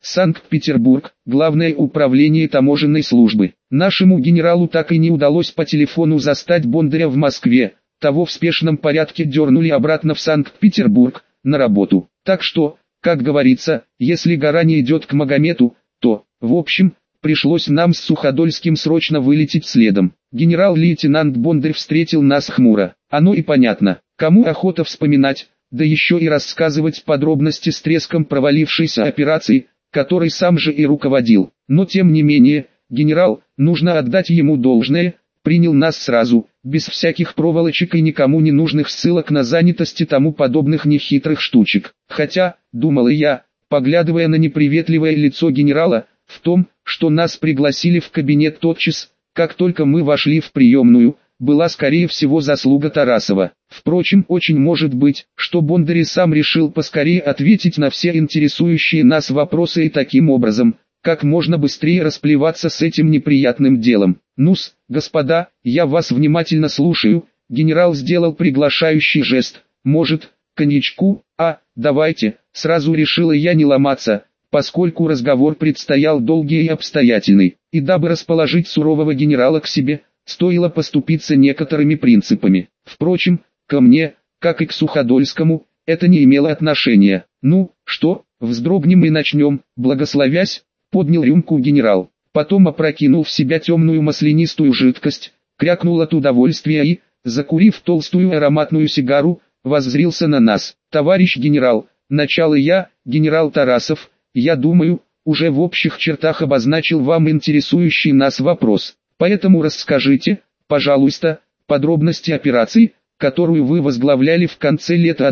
Санкт-Петербург, Главное управление таможенной службы. Нашему генералу так и не удалось по телефону застать Бондаря в Москве, того в спешном порядке дернули обратно в Санкт-Петербург, на работу. Так что, как говорится, если гора не идет к Магомету, то, в общем, пришлось нам с Суходольским срочно вылететь следом. Генерал-лейтенант Бондарь встретил нас хмуро. Оно и понятно, кому охота вспоминать, да еще и рассказывать подробности с треском провалившейся операции, которой сам же и руководил. Но тем не менее, генерал, нужно отдать ему должное, принял нас сразу, без всяких проволочек и никому не нужных ссылок на занятость и тому подобных нехитрых штучек. Хотя, думал я, поглядывая на неприветливое лицо генерала, в том, что нас пригласили в кабинет тотчас, как только мы вошли в приемную, была скорее всего заслуга Тарасова. Впрочем, очень может быть, что Бондарь сам решил поскорее ответить на все интересующие нас вопросы и таким образом, как можно быстрее расплеваться с этим неприятным делом. Ну-с, господа, я вас внимательно слушаю. Генерал сделал приглашающий жест. Может, коньячку? Давайте, сразу решила я не ломаться, поскольку разговор предстоял долгий и обстоятельный, и дабы расположить сурового генерала к себе, стоило поступиться некоторыми принципами. Впрочем, ко мне, как и к Суходольскому, это не имело отношения. Ну, что, вздрогнем и начнем, благословясь, поднял рюмку генерал, потом опрокинул в себя темную маслянистую жидкость, крякнул от удовольствия и, закурив толстую ароматную сигару, воззрился на нас. Товарищ генерал, начал я, генерал Тарасов, я думаю, уже в общих чертах обозначил вам интересующий нас вопрос. Поэтому расскажите, пожалуйста, подробности операции, которую вы возглавляли в конце лета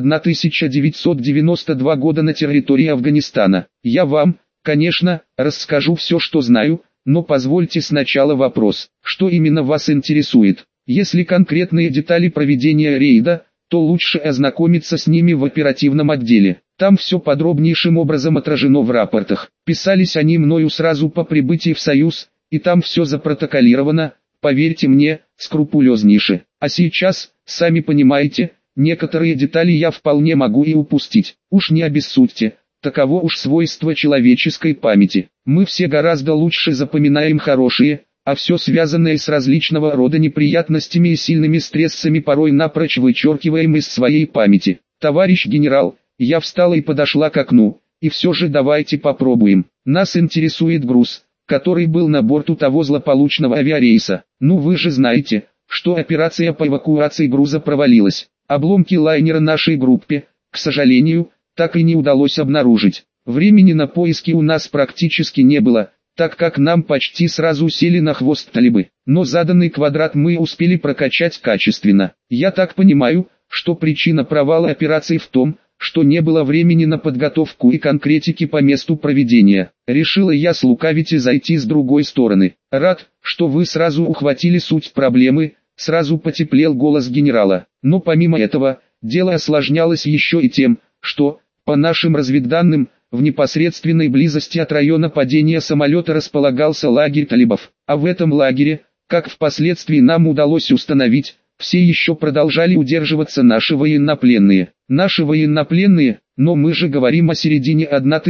1992 года на территории Афганистана. Я вам, конечно, расскажу все, что знаю, но позвольте сначала вопрос, что именно вас интересует. Если конкретные детали проведения рейда, то лучше ознакомиться с ними в оперативном отделе. Там все подробнейшим образом отражено в рапортах. Писались они мною сразу по прибытии в Союз, и там все запротоколировано, поверьте мне, скрупулезнейше. А сейчас, сами понимаете, некоторые детали я вполне могу и упустить. Уж не обессудьте, таково уж свойство человеческой памяти. Мы все гораздо лучше запоминаем хорошие, а все связанное с различного рода неприятностями и сильными стрессами порой напрочь вычеркиваем из своей памяти. Товарищ генерал, я встала и подошла к окну, и все же давайте попробуем. Нас интересует груз, который был на борту того злополучного авиарейса. Ну вы же знаете, что операция по эвакуации груза провалилась. Обломки лайнера нашей группе, к сожалению, так и не удалось обнаружить. Времени на поиски у нас практически не было, так как нам почти сразу сели на хвост талибы. Но заданный квадрат мы успели прокачать качественно. Я так понимаю, что причина провала операции в том, что не было времени на подготовку и конкретики по месту проведения. Решила я слукавить и зайти с другой стороны. Рад, что вы сразу ухватили суть проблемы, сразу потеплел голос генерала. Но помимо этого, дело осложнялось еще и тем, что, по нашим разведданным, в непосредственной близости от района падения самолета располагался лагерь талибов. А в этом лагере, как впоследствии нам удалось установить, все еще продолжали удерживаться наши военнопленные. Наши военнопленные, но мы же говорим о середине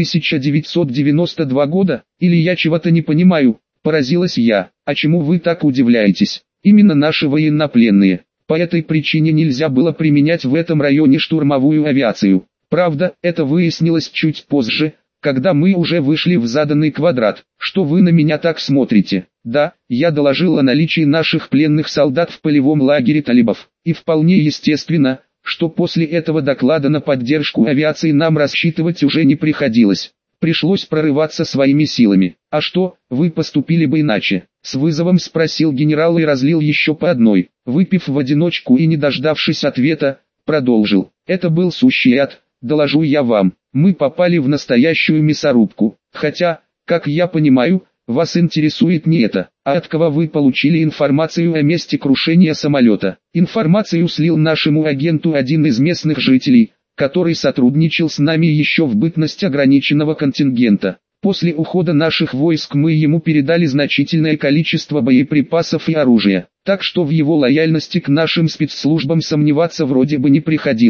1992 года, или я чего-то не понимаю, поразилась я. А чему вы так удивляетесь? Именно наши военнопленные. По этой причине нельзя было применять в этом районе штурмовую авиацию. Правда, это выяснилось чуть позже, когда мы уже вышли в заданный квадрат. Что вы на меня так смотрите? Да, я доложил о наличии наших пленных солдат в полевом лагере талибов. И вполне естественно, что после этого доклада на поддержку авиации нам рассчитывать уже не приходилось. Пришлось прорываться своими силами. А что, вы поступили бы иначе? С вызовом спросил генерал и разлил еще по одной. Выпив в одиночку и не дождавшись ответа, продолжил. Это был сущий ад, доложу я вам. Мы попали в настоящую мясорубку. Хотя, как я понимаю, вас интересует не это, а от кого вы получили информацию о месте крушения самолета. Информацию слил нашему агенту один из местных жителей, который сотрудничал с нами еще в бытность ограниченного контингента. После ухода наших войск мы ему передали значительное количество боеприпасов и оружия, так что в его лояльности к нашим спецслужбам сомневаться вроде бы не приходилось.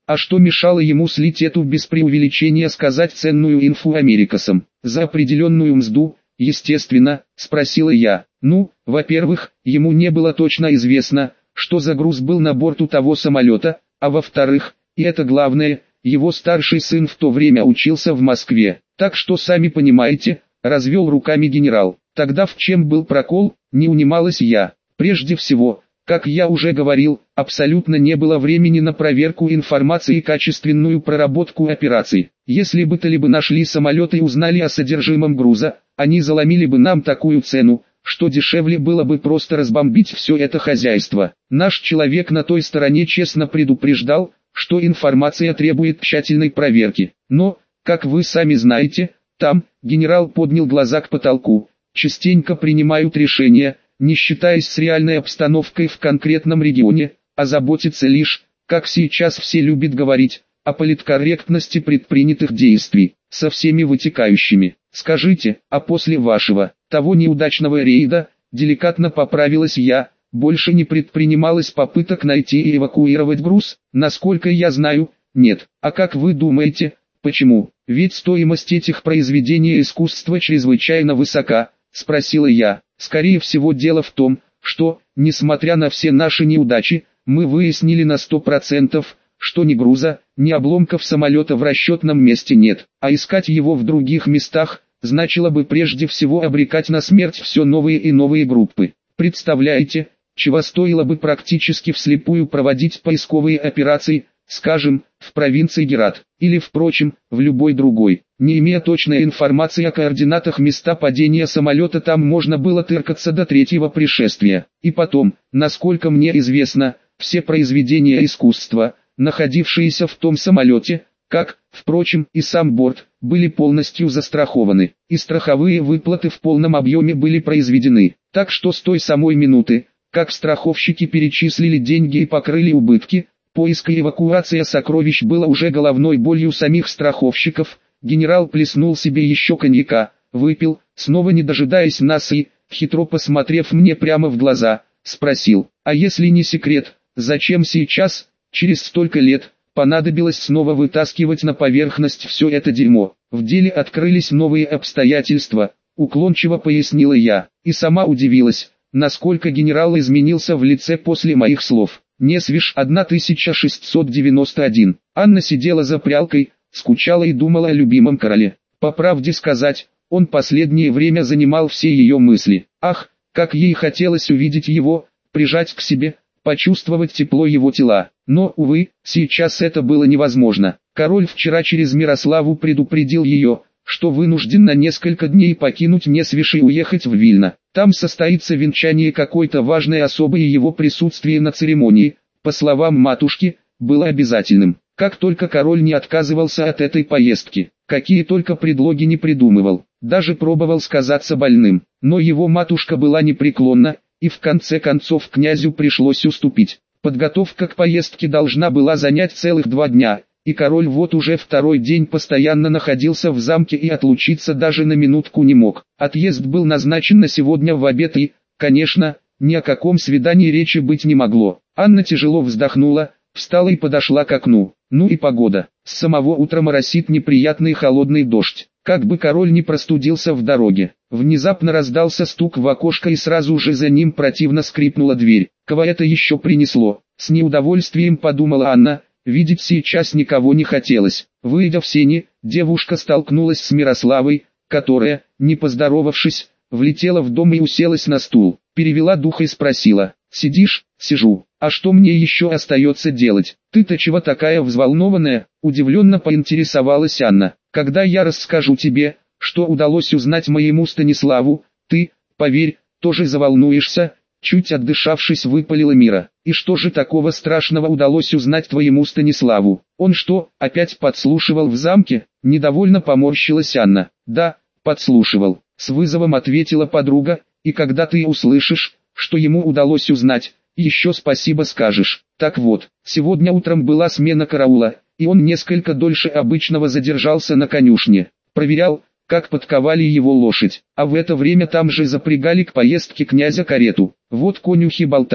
А что мешало ему слить эту без преувеличения сказать ценную инфу америкосам? За определенную мзду, естественно, спросила я. Ну, во-первых, ему не было точно известно, что за груз был на борту того самолета, а во-вторых, и это главное, его старший сын в то время учился в Москве. Так что сами понимаете, развел руками генерал. Тогда в чем был прокол, не унималась я. Прежде всего, как я уже говорил, абсолютно не было времени на проверку информации и качественную проработку операций. Если бы талибы нашли самолет и узнали о содержимом груза, они заломили бы нам такую цену, что дешевле было бы просто разбомбить все это хозяйство. Наш человек на той стороне честно предупреждал, что информация требует тщательной проверки. Но, как вы сами знаете, там, генерал поднял глаза к потолку, частенько принимают решения, не считаясь с реальной обстановкой в конкретном регионе, а заботиться лишь, как сейчас все любят говорить, о политкорректности предпринятых действий, со всеми вытекающими. Скажите, а после вашего, того неудачного рейда, деликатно поправилась я, больше не предпринималось попыток найти и эвакуировать груз? Насколько я знаю, нет. А как вы думаете, почему? Ведь стоимость этих произведений искусства чрезвычайно высока, спросила я. Скорее всего дело в том, что, несмотря на все наши неудачи, мы выяснили на 100%, что ни груза, ни обломков самолета в расчетном месте нет, а искать его в других местах, значило бы прежде всего обрекать на смерть все новые и новые группы. Представляете, чего стоило бы практически вслепую проводить поисковые операции, скажем, в провинции Герат, или впрочем, в любой другой. Не имея точной информации о координатах места падения самолета, там можно было тыркаться до третьего пришествия. И потом, насколько мне известно, все произведения искусства, находившиеся в том самолете, как, впрочем, и сам борт, были полностью застрахованы, и страховые выплаты в полном объеме были произведены. Так что с той самой минуты, как страховщики перечислили деньги и покрыли убытки, поиск и эвакуация сокровищ было уже головной болью самих страховщиков. Генерал плеснул себе еще коньяка, выпил, снова не дожидаясь нас и, хитро посмотрев мне прямо в глаза, спросил: а если не секрет, зачем сейчас, через столько лет, понадобилось снова вытаскивать на поверхность все это дерьмо? В деле открылись новые обстоятельства, уклончиво пояснила я, и сама удивилась, насколько генерал изменился в лице после моих слов. Несвиж 1691. Анна сидела за прялкой, скучала и думала о любимом короле. По правде сказать, он последнее время занимал все ее мысли. Ах, как ей хотелось увидеть его, прижать к себе, почувствовать тепло его тела. Но, увы, сейчас это было невозможно. Король вчера через Мирославу предупредил ее, что вынужден на несколько дней покинуть Несвиж и уехать в Вильно. Там состоится венчание какой-то важной особы, и его присутствие на церемонии, по словам матушки, было обязательным. Как только король не отказывался от этой поездки, какие только предлоги не придумывал, даже пробовал сказаться больным, но его матушка была непреклонна, и в конце концов князю пришлось уступить. Подготовка к поездке должна была занять целых 2 дня, и король вот уже второй день постоянно находился в замке и отлучиться даже на минутку не мог. Отъезд был назначен на сегодня в обед и, конечно, ни о каком свидании речи быть не могло. Анна тяжело вздохнула, встала и подошла к окну. Ну и погода. С самого утра моросит неприятный холодный дождь. Как бы король не простудился в дороге. Внезапно раздался стук в окошко, и сразу же за ним противно скрипнула дверь. Кого это еще принесло? С неудовольствием подумала Анна. Видеть сейчас никого не хотелось. Выйдя в сени, девушка столкнулась с Мирославой, которая, не поздоровавшись, влетела в дом и уселась на стул. Перевела дух и спросила: «Сидишь?» «Сижу. А что мне еще остается делать? Ты-то чего такая взволнованная?» Удивленно поинтересовалась Анна. «Когда я расскажу тебе, что удалось узнать моему Станиславу, ты, поверь, тоже заволнуешься», чуть отдышавшись выпалила Мира. «И что же такого страшного удалось узнать твоему Станиславу? Он что, опять подслушивал в замке?» Недовольно поморщилась Анна. «Да, подслушивал», с вызовом ответила подруга, «и когда ты услышишь, что ему удалось узнать, еще спасибо скажешь. Так вот, сегодня утром была смена караула, и он несколько дольше обычного задержался на конюшне. Проверял, как подковали его лошадь, а в это время там же запрягали к поездке князя карету. Вот конюхи болтали,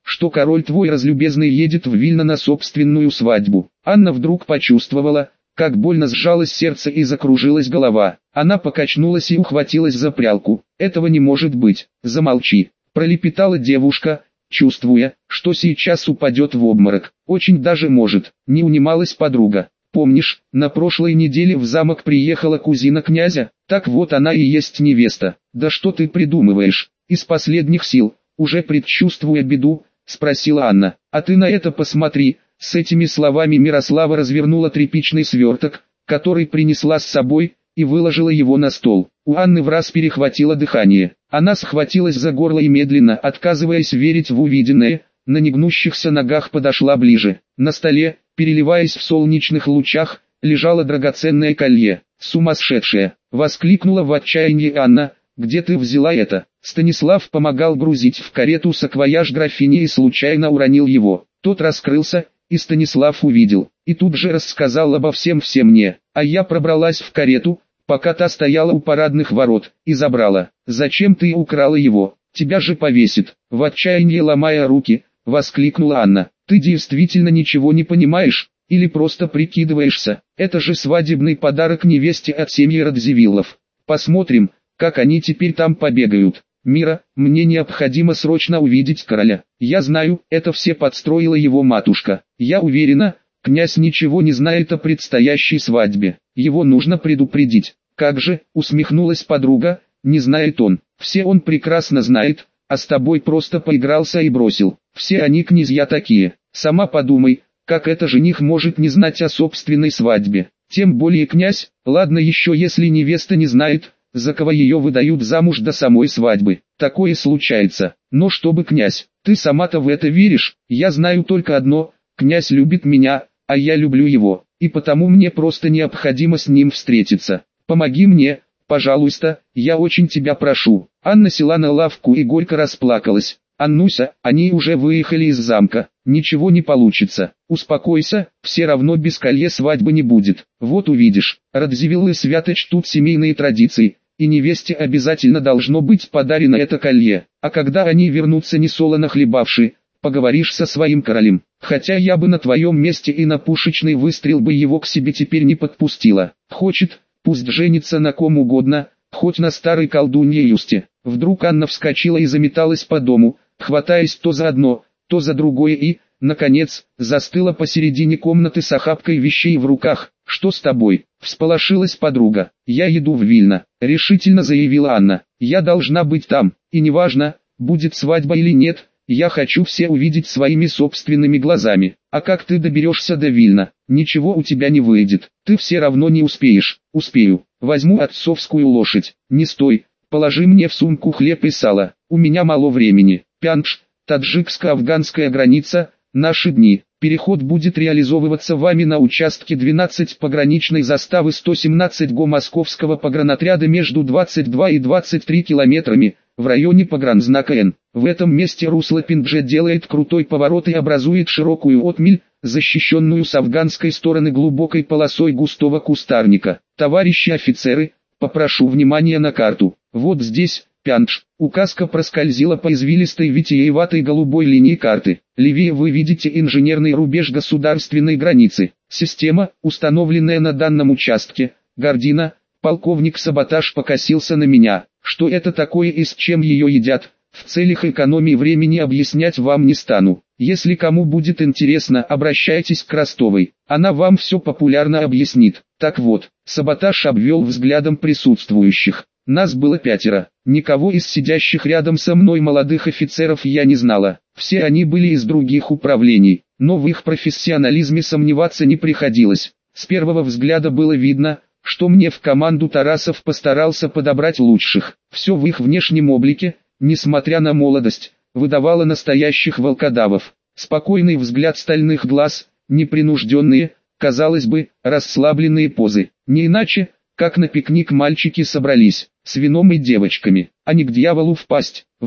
что король твой разлюбезный едет в Вильно на собственную свадьбу. Анна вдруг почувствовала, как больно сжалось сердце и закружилась голова. Она покачнулась и ухватилась за прялку. «Этого не может быть, замолчи», — пролепетала девушка, чувствуя, что сейчас упадет в обморок. «Очень даже может», — не унималась подруга. «Помнишь, на прошлой неделе в замок приехала кузина князя? Так вот она и есть невеста». «Да что ты придумываешь?» Из последних сил, уже предчувствуя беду, спросила Анна. «А ты на это посмотри». С этими словами Мирослава развернула тряпичный сверток, который принесла с собой, и выложила его на стол. У Анны враз перехватило дыхание. Она схватилась за горло и медленно, отказываясь верить в увиденное, на негнущихся ногах подошла ближе. На столе, переливаясь в солнечных лучах, лежало драгоценное колье. «Сумасшедшая!» — воскликнула в отчаянии Анна. «Где ты взяла это?» Станислав помогал грузить в карету саквояж графини и случайно уронил его. Тот раскрылся, и Станислав увидел, и тут же рассказал обо всем мне. А я пробралась в карету, пока та стояла у парадных ворот, и забрала. «Зачем ты украла его? Тебя же повесит!» В отчаянии ломая руки, воскликнула Анна. «Ты действительно ничего не понимаешь? Или просто прикидываешься? Это же свадебный подарок невесте от семьи Радзивиллов. Посмотрим, как они теперь там побегают. Мира, мне необходимо срочно увидеть короля. Я знаю, это все подстроила его матушка. Я уверена, князь ничего не знает о предстоящей свадьбе. Его нужно предупредить». «Как же», усмехнулась подруга, «не знает он. Все он прекрасно знает, а с тобой просто поигрался и бросил. Все они князья такие. Сама подумай, как это жених может не знать о собственной свадьбе. Тем более князь, ладно еще если невеста не знает, за кого ее выдают замуж до самой свадьбы. Такое случается. Но чтобы князь, ты сама-то в это веришь? Я знаю только одно, князь любит меня, а я люблю его, и потому мне просто необходимо с ним встретиться. Помоги мне, пожалуйста, я очень тебя прошу». Анна села на лавку и горько расплакалась. «Аннуся, они уже выехали из замка, ничего не получится. Успокойся, все равно без колье свадьбы не будет. Вот увидишь, Радзивиллы свято чтут семейные традиции, и невесте обязательно должно быть подарено это колье. А когда они вернутся несолоно хлебавши, поговоришь со своим королем. Хотя я бы на твоем месте и на пушечный выстрел бы его к себе теперь не подпустила. Хочет, пусть женится на ком угодно, хоть на старой колдунье Юсте». Вдруг Анна вскочила и заметалась по дому, хватаясь то за одно, то за другое и, наконец, застыла посередине комнаты с охапкой вещей в руках. «Что с тобой?» — всполошилась подруга. «Я еду в Вильно», — решительно заявила Анна. «Я должна быть там, и неважно, будет свадьба или нет, я хочу все увидеть своими собственными глазами. А как ты доберешься до Вильна? Ничего у тебя не выйдет, ты все равно не успеешь». «Успею, возьму отцовскую лошадь». «Не стой, положи мне в сумку хлеб и сало, у меня мало времени». Пяндж, таджикско-афганская граница, наши дни. Переход будет реализовываться вами на участке 12 пограничной заставы 117 ГО Московского погранотряда между 22 и 23 километрами, в районе погранзнака Н. В этом месте русло Пиндже делает крутой поворот и образует широкую отмель, защищенную с афганской стороны глубокой полосой густого кустарника. Товарищи офицеры, попрошу внимания на карту. Вот здесь, Пяндж. Указка проскользила по извилистой витиеватой голубой линии карты. Левее вы видите инженерный рубеж государственной границы. Система, установленная на данном участке. Гордина. Полковник Саботаж покосился на меня. Что это такое и с чем ее едят? В целях экономии времени объяснять вам не стану. Если кому будет интересно, обращайтесь к Ростовой. Она вам все популярно объяснит. Так вот, Саботаж обвел взглядом присутствующих. Нас было 5. Никого из сидящих рядом со мной молодых офицеров я не знала. Все они были из других управлений, но в их профессионализме сомневаться не приходилось. С первого взгляда было видно, что мне в команду Тарасов постарался подобрать лучших. Все в их внешнем облике, несмотря на молодость, выдавало настоящих волкодавов. Спокойный взгляд стальных глаз, непринужденные, казалось бы, расслабленные позы. Не иначе, как на пикник мальчики собрались, с вином и девочками, а не к дьяволу впасть. В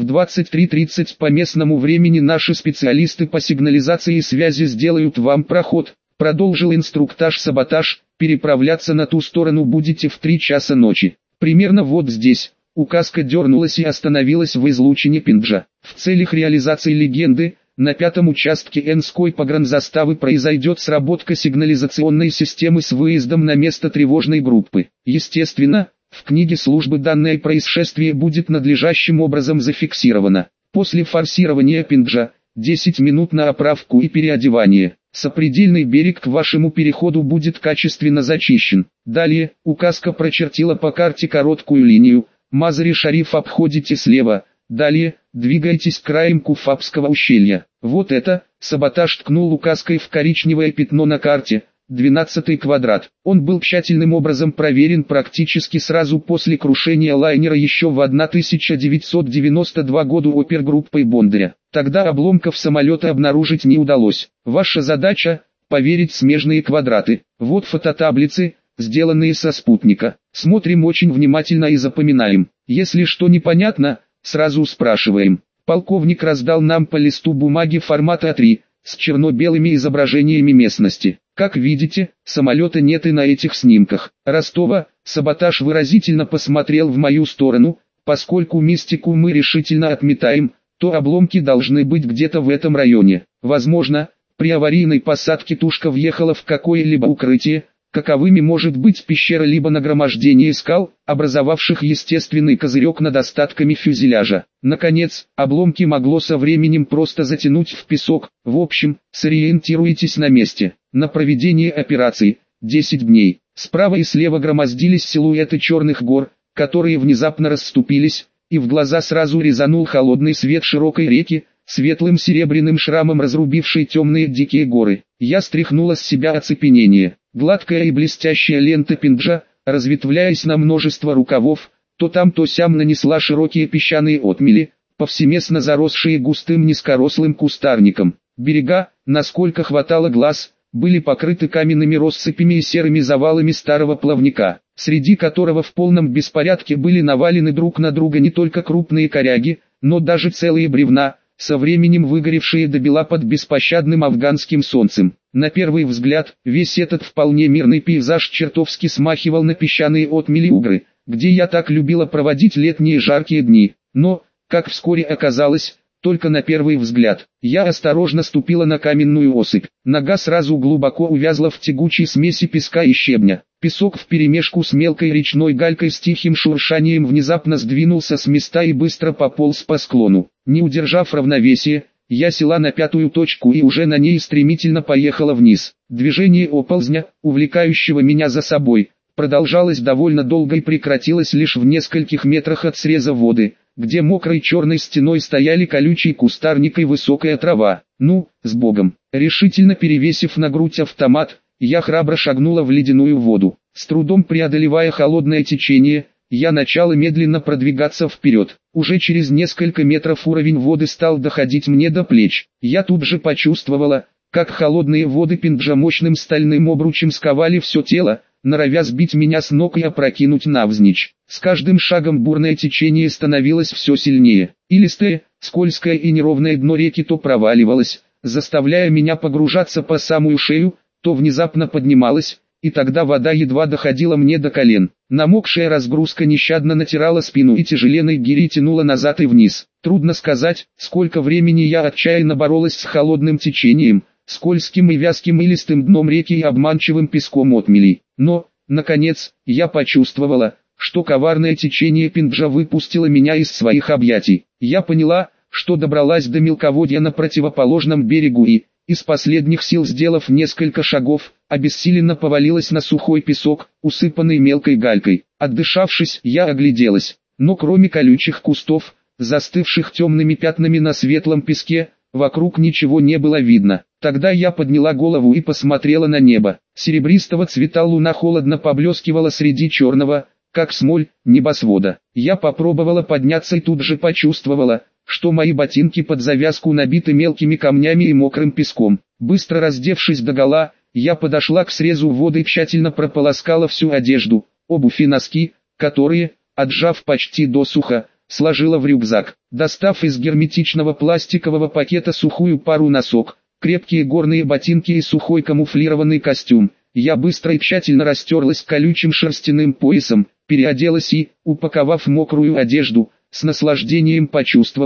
23:30 по местному времени наши специалисты по сигнализации и связи сделают вам проход. Продолжил инструктаж Саботаж, переправляться на ту сторону будете в 3 часа ночи. Примерно вот здесь. Указка дернулась и остановилась в излучине Пинджа. В целях реализации легенды, На 5-м участке Энской погранзаставы произойдет сработка сигнализационной системы с выездом на место тревожной группы. Естественно, в книге службы данное происшествие будет надлежащим образом зафиксировано. После форсирования Пинджа, 10 минут на оправку и переодевание. Сопредельный берег к вашему переходу будет качественно зачищен. Далее, указка прочертила по карте короткую линию. Мазари-Шариф обходите слева. Далее, двигайтесь к краям Куфабского ущелья. Вот это, саботаж ткнул указкой в коричневое пятно на карте. 12-й квадрат. Он был тщательным образом проверен практически сразу после крушения лайнера еще в 1992 году опергруппой Бондаря. Тогда обломков самолета обнаружить не удалось. Ваша задача – поверить в смежные квадраты. Вот фототаблицы, сделанные со спутника. Смотрим очень внимательно и запоминаем. Если что непонятно, сразу спрашиваем. Полковник раздал нам по листу бумаги формата А3, с черно-белыми изображениями местности. Как видите, самолета нет и на этих снимках. Ростова, саботаж выразительно посмотрел в мою сторону. Поскольку мистику мы решительно отметаем, то обломки должны быть где-то в этом районе. Возможно, при аварийной посадке тушка въехала в какое-либо укрытие, каковыми может быть пещера либо нагромождение скал, образовавших естественный козырек над остатками фюзеляжа. Наконец, обломки могло со временем просто затянуть в песок. В общем, сориентируйтесь на месте. На проведение операции 10 дней. Справа и слева громоздились силуэты черных гор, которые внезапно расступились, и в глаза сразу резанул холодный свет широкой реки, светлым серебряным шрамом разрубившей темные дикие горы. Я стряхнула с себя оцепенение. Гладкая и блестящая лента Пинджа, разветвляясь на множество рукавов, то там то сям нанесла широкие песчаные отмели, повсеместно заросшие густым низкорослым кустарником. Берега, насколько хватало глаз, были покрыты каменными россыпями и серыми завалами старого плавника, среди которого в полном беспорядке были навалены друг на друга не только крупные коряги, но даже целые бревна, со временем выгоревшие до бела под беспощадным афганским солнцем. На первый взгляд, весь этот вполне мирный пейзаж чертовски смахивал на песчаные отмели Угры, где я так любила проводить летние жаркие дни. Но, как вскоре оказалось, только на первый взгляд. Я осторожно ступила на каменную осыпь. Нога сразу глубоко увязла в тягучей смеси песка и щебня. Песок вперемешку с мелкой речной галькой с тихим шуршанием внезапно сдвинулся с места и быстро пополз по склону. Не удержав равновесия, я села на 5-ю точку и уже на ней стремительно поехала вниз. Движение оползня, увлекающего меня за собой, продолжалось довольно долго и прекратилось лишь в нескольких метрах от среза воды, где мокрой черной стеной стояли колючий кустарник и высокая трава. Ну, с Богом. Решительно перевесив на грудь автомат, я храбро шагнула в ледяную воду. С трудом преодолевая холодное течение, я начала медленно продвигаться вперед. Уже через несколько метров уровень воды стал доходить мне до плеч. Я тут же почувствовала, как холодные воды Пинджа мощным стальным обручем сковали все тело, норовя сбить меня с ног и опрокинуть навзничь. С каждым шагом бурное течение становилось все сильнее. Илистое, скользкое и неровное дно реки то проваливалось, заставляя меня погружаться по самую шею, то внезапно поднималось, и тогда вода едва доходила мне до колен. Намокшая разгрузка нещадно натирала спину и тяжеленной гирей тянула назад и вниз. Трудно сказать, сколько времени я отчаянно боролась с холодным течением, скользким и вязким илистым дном реки и обманчивым песком отмелей. Но, наконец, я почувствовала, что коварное течение Пинджа выпустило меня из своих объятий. Я поняла, что добралась до мелководья на противоположном берегу и, из последних сил сделав несколько шагов, обессиленно повалилась на сухой песок, усыпанный мелкой галькой. Отдышавшись, я огляделась, но кроме колючих кустов, застывших темными пятнами на светлом песке, вокруг ничего не было видно. Тогда я подняла голову и посмотрела на небо. Серебристого цвета луна холодно поблескивала среди черного, как смоль, небосвода. Я попробовала подняться и тут же почувствовала, что мои ботинки под завязку набиты мелкими камнями и мокрым песком. Быстро раздевшись догола, я подошла к срезу воды и тщательно прополоскала всю одежду, обувь и носки, которые, отжав почти досуха, сложила в рюкзак. Достав из герметичного пластикового пакета сухую пару носок, крепкие горные ботинки и сухой камуфлированный костюм, я быстро и тщательно растерлась колючим шерстяным поясом, переоделась и, упаковав мокрую одежду, с наслаждением почувствовала,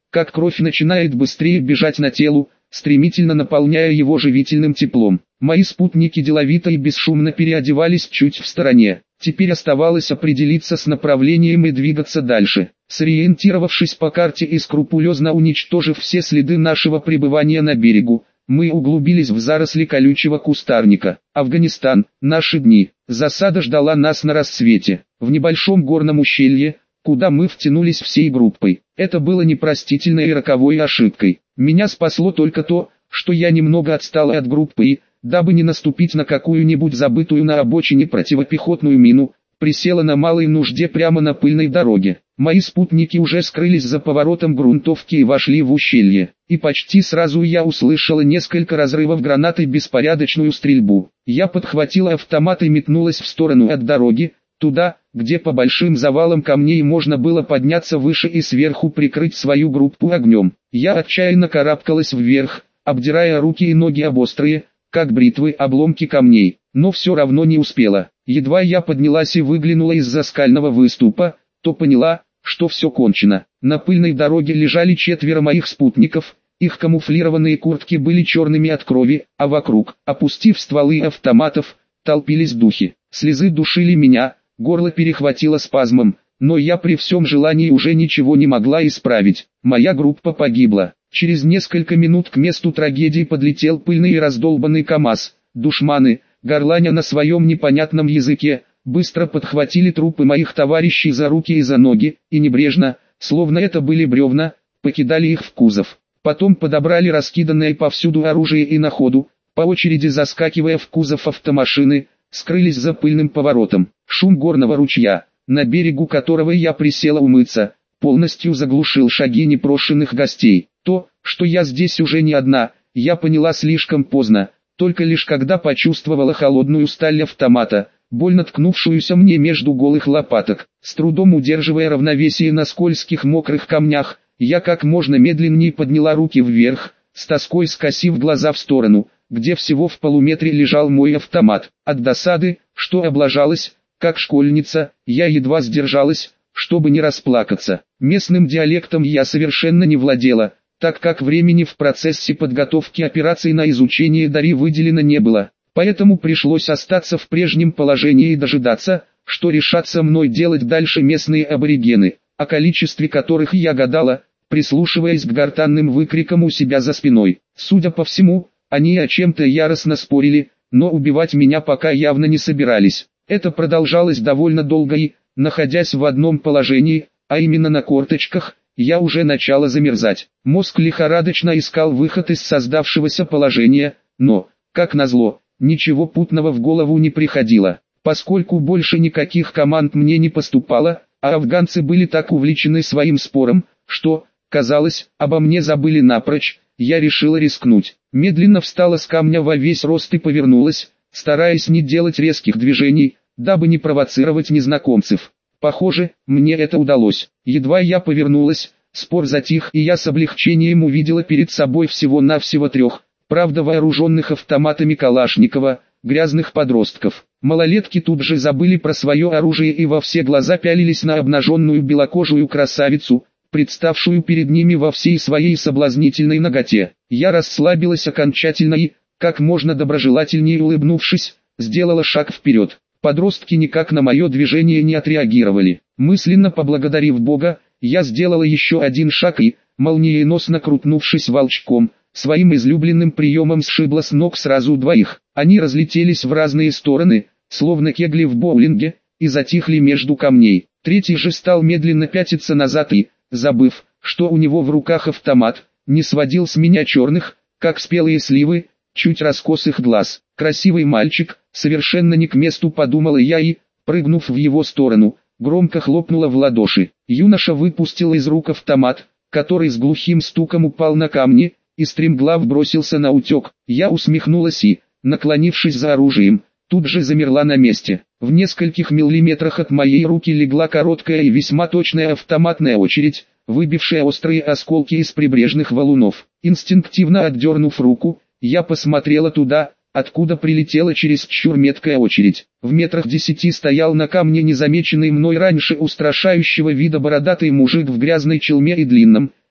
как кровь начинает быстрее бежать на телу, стремительно наполняя его живительным теплом. Мои спутники деловито и бесшумно переодевались чуть в стороне. Теперь оставалось определиться с направлением и двигаться дальше. Сориентировавшись по карте и скрупулезно уничтожив все следы нашего пребывания на берегу, мы углубились в заросли колючего кустарника. Афганистан, наши дни. Засада ждала нас на рассвете, в небольшом горном ущелье, куда мы втянулись всей группой. Это было непростительной и роковой ошибкой. Меня спасло только то, что я немного отстал от группы и, дабы не наступить на какую-нибудь забытую на обочине противопехотную мину, присела на малой нужде прямо на пыльной дороге. Мои спутники уже скрылись за поворотом грунтовки и вошли в ущелье. И почти сразу я услышала несколько разрывов гранат и беспорядочную стрельбу. Я подхватила автомат и метнулась в сторону от дороги, туда, где по большим завалам камней можно было подняться выше и сверху прикрыть свою группу огнем. Я отчаянно карабкалась вверх, обдирая руки и ноги об острые, как бритвы, обломки камней, но все равно не успела. Едва я поднялась и выглянула из-за скального выступа, то поняла, что все кончено. На пыльной дороге лежали 4 моих спутников, их камуфлированные куртки были черными от крови, а вокруг, опустив стволы автоматов, толпились духи. Слезы душили меня, горло перехватило спазмом, но я при всем желании уже ничего не могла исправить. Моя группа погибла. Через несколько минут к месту трагедии подлетел пыльный и раздолбанный КамАЗ. Душманы, горланя на своем непонятном языке, быстро подхватили трупы моих товарищей за руки и за ноги, и небрежно, словно это были бревна, покидали их в кузов. Потом подобрали раскиданное повсюду оружие и на ходу, по очереди заскакивая в кузов автомашины, скрылись за пыльным поворотом. Шум горного ручья, на берегу которого я присела умыться, полностью заглушил шаги непрошенных гостей. То, что я здесь уже не одна, я поняла слишком поздно, только лишь когда почувствовала холодную сталь автомата, больно ткнувшуюся мне между голых лопаток. С трудом удерживая равновесие на скользких мокрых камнях, я как можно медленнее подняла руки вверх, с тоской скосив глаза в сторону, где всего в полуметре лежал мой автомат. От досады, что облажалась, как школьница, я едва сдержалась, чтобы не расплакаться. Местным диалектом я совершенно не владела, так как времени в процессе подготовки операций на изучение Дари выделено не было, поэтому пришлось остаться в прежнем положении и дожидаться, что решат со мной делать дальше местные аборигены, о количестве которых я гадала, прислушиваясь к гортанным выкрикам у себя за спиной. Судя по всему, они о чем-то яростно спорили, но убивать меня пока явно не собирались. Это продолжалось довольно долго и, находясь в одном положении, а именно на корточках, я уже начала замерзать. Мозг лихорадочно искал выход из создавшегося положения, но, как назло, ничего путного в голову не приходило. Поскольку больше никаких команд мне не поступало, а афганцы были так увлечены своим спором, что, казалось, обо мне забыли напрочь, я решила рискнуть. Медленно встала с камня во весь рост и повернулась, стараясь не делать резких движений, дабы не провоцировать незнакомцев. Похоже, мне это удалось. Едва я повернулась, спор затих, и я с облегчением увидела перед собой всего-навсего 3, правда вооруженных автоматами Калашникова, грязных подростков. Малолетки тут же забыли про свое оружие и во все глаза пялились на обнаженную белокожую красавицу, представшую перед ними во всей своей соблазнительной наготе. Я расслабилась окончательно и, как можно доброжелательнее улыбнувшись, сделала шаг вперед. Подростки никак на мое движение не отреагировали. Мысленно поблагодарив Бога, я сделала еще один шаг и, молниеносно крутнувшись волчком, своим излюбленным приемом сшибла с ног сразу 2. Они разлетелись в разные стороны, словно кегли в боулинге, и затихли между камней. 3 же стал медленно пятиться назад и, забыв, что у него в руках автомат, не сводил с меня черных, как спелые сливы, чуть раскосых глаз. Красивый мальчик, совершенно не к месту, подумала я и, прыгнув в его сторону, громко хлопнула в ладоши. Юноша выпустил из рук автомат, который с глухим стуком упал на камни, и стремглав бросился на утек. Я усмехнулась и, наклонившись за оружием, тут же замерла на месте. В нескольких миллиметрах от моей руки легла короткая и весьма точная автоматная очередь, выбившая острые осколки из прибрежных валунов. Инстинктивно отдернув руку, я посмотрела туда, откуда прилетела чересчур меткая очередь. В метрах 10 стоял на камне незамеченный мной раньше устрашающего вида бородатый мужик в грязной челме и длинном,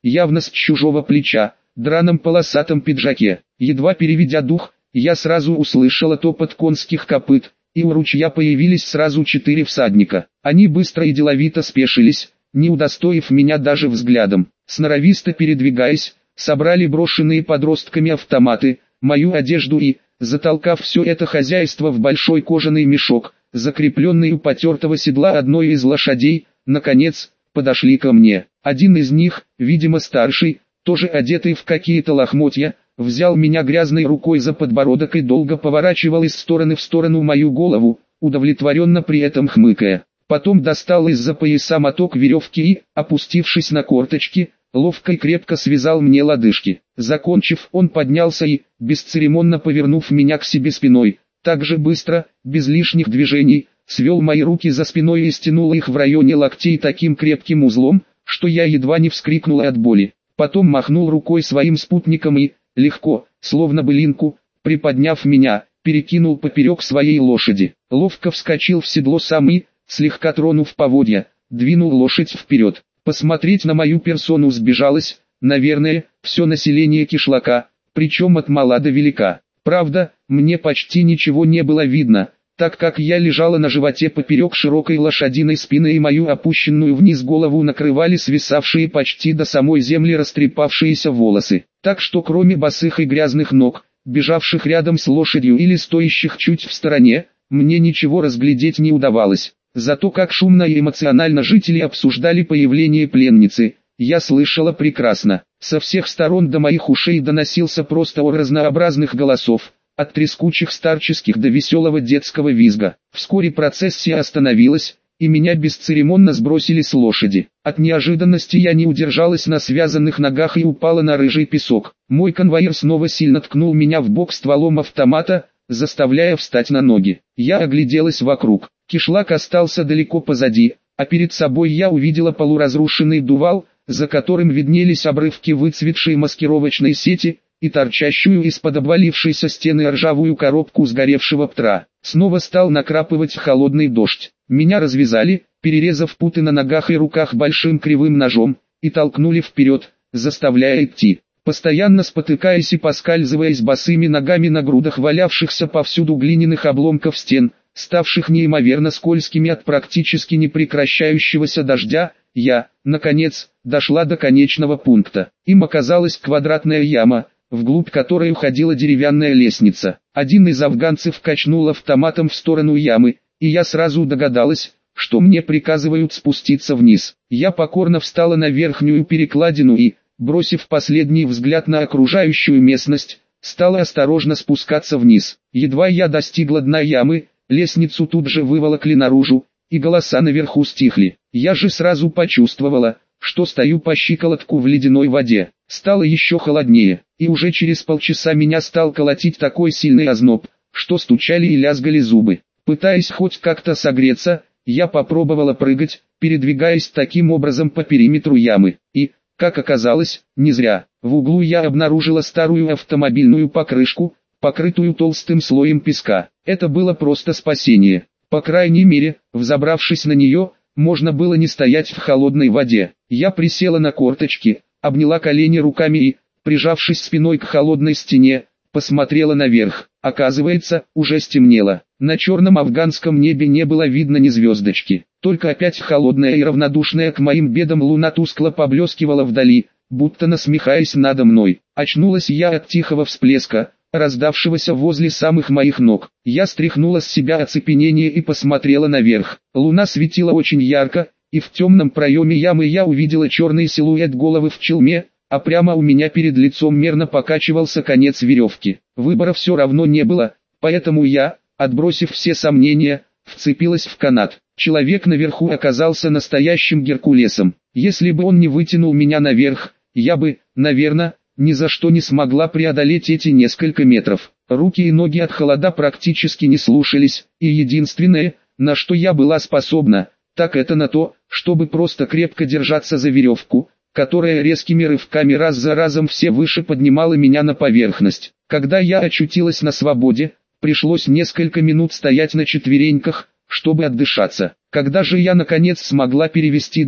явно с чужого плеча, драном полосатом пиджаке. Едва переведя дух, я сразу услышала топот конских копыт, и у ручья появились сразу 4 всадника. Они быстро и деловито спешились, не удостоив меня даже взглядом. Сноровисто передвигаясь, собрали брошенные подростками автоматы, мою одежду и, затолкав все это хозяйство в большой кожаный мешок, закрепленный у потертого седла одной из лошадей, наконец, подошли ко мне. Один из них, видимо старший, тоже одетый в какие-то лохмотья, взял меня грязной рукой за подбородок и долго поворачивал из стороны в сторону мою голову, удовлетворенно при этом хмыкая. Потом достал из-за пояса моток веревки и, опустившись на корточки, ловко и крепко связал мне лодыжки. Закончив, он поднялся и, бесцеремонно повернув меня к себе спиной, так же быстро, без лишних движений, свел мои руки за спиной и стянул их в районе локтей таким крепким узлом, что я едва не вскрикнула от боли. Потом махнул рукой своим спутникам и, легко, словно былинку, приподняв меня, перекинул поперек своей лошади. Ловко вскочил в седло сам и, слегка тронув поводья, двинул лошадь вперед. Посмотреть на мою персону сбежалось, наверное, все население кишлака, причем от мала до велика. Правда, мне почти ничего не было видно, так как я лежала на животе поперек широкой лошадиной спины и мою опущенную вниз голову накрывали свисавшие почти до самой земли растрепавшиеся волосы. Так что кроме босых и грязных ног, бежавших рядом с лошадью или стоящих чуть в стороне, мне ничего разглядеть не удавалось. Зато как шумно и эмоционально жители обсуждали появление пленницы, я слышала прекрасно. Со всех сторон до моих ушей доносился просто ор разнообразных голосов, от трескучих старческих до веселого детского визга. Вскоре процессия остановилась, и меня бесцеремонно сбросили с лошади. От неожиданности я не удержалась на связанных ногах и упала на рыжий песок. Мой конвоир снова сильно ткнул меня в бок стволом автомата, заставляя встать на ноги. Я огляделась вокруг. Кишлак остался далеко позади, а перед собой я увидела полуразрушенный дувал, за которым виднелись обрывки выцветшей маскировочной сети, и торчащую из-под обвалившейся стены ржавую коробку сгоревшего птра. Снова стал накрапывать холодный дождь. Меня развязали, перерезав путы на ногах и руках большим кривым ножом, и толкнули вперед, заставляя идти. Постоянно спотыкаясь и поскальзываясь босыми ногами на грудах валявшихся повсюду глиняных обломков стен, ставших неимоверно скользкими от практически непрекращающегося дождя, я, наконец, дошла до конечного пункта. Им оказалась квадратная яма, вглубь которой уходила деревянная лестница. Один из афганцев качнул автоматом в сторону ямы, и я сразу догадалась, что мне приказывают спуститься вниз. Я покорно встала на верхнюю перекладину и, бросив последний взгляд на окружающую местность, стала осторожно спускаться вниз. Едва я достигла дна ямы, лестницу тут же выволокли наружу, и голоса наверху стихли. Я же сразу почувствовала, что стою по щиколотку в ледяной воде. Стало еще холоднее, и уже через полчаса меня стал колотить такой сильный озноб, что стучали и лязгали зубы. Пытаясь хоть как-то согреться, я попробовала прыгать, передвигаясь таким образом по периметру ямы. И, как оказалось, не зря. В углу я обнаружила старую автомобильную покрышку, покрытую толстым слоем песка. Это было просто спасение. По крайней мере, взобравшись на нее, можно было не стоять в холодной воде. Я присела на корточки, обняла колени руками и, прижавшись спиной к холодной стене, посмотрела наверх. Оказывается, уже стемнело. На черном афганском небе не было видно ни звездочки. Только опять холодная и равнодушная к моим бедам луна тускло поблескивала вдали, будто насмехаясь надо мной. Очнулась я от тихого всплеска, раздавшегося возле самых моих ног. Я стряхнула с себя оцепенение и посмотрела наверх. Луна светила очень ярко, и в темном проеме ямы я увидела черный силуэт головы в челме, а прямо у меня перед лицом мерно покачивался конец веревки. Выбора все равно не было, поэтому я, отбросив все сомнения, вцепилась в канат. Человек наверху оказался настоящим Геркулесом. Если бы он не вытянул меня наверх, я бы, наверное, ни за что не смогла преодолеть эти несколько метров. Руки и ноги от холода практически не слушались, и единственное, на что я была способна, так это на то, чтобы просто крепко держаться за веревку, которая резкими рывками раз за разом все выше поднимала меня на поверхность. Когда я очутилась на свободе, пришлось несколько минут стоять на четвереньках, чтобы отдышаться. Когда же я наконец смогла перевести дух,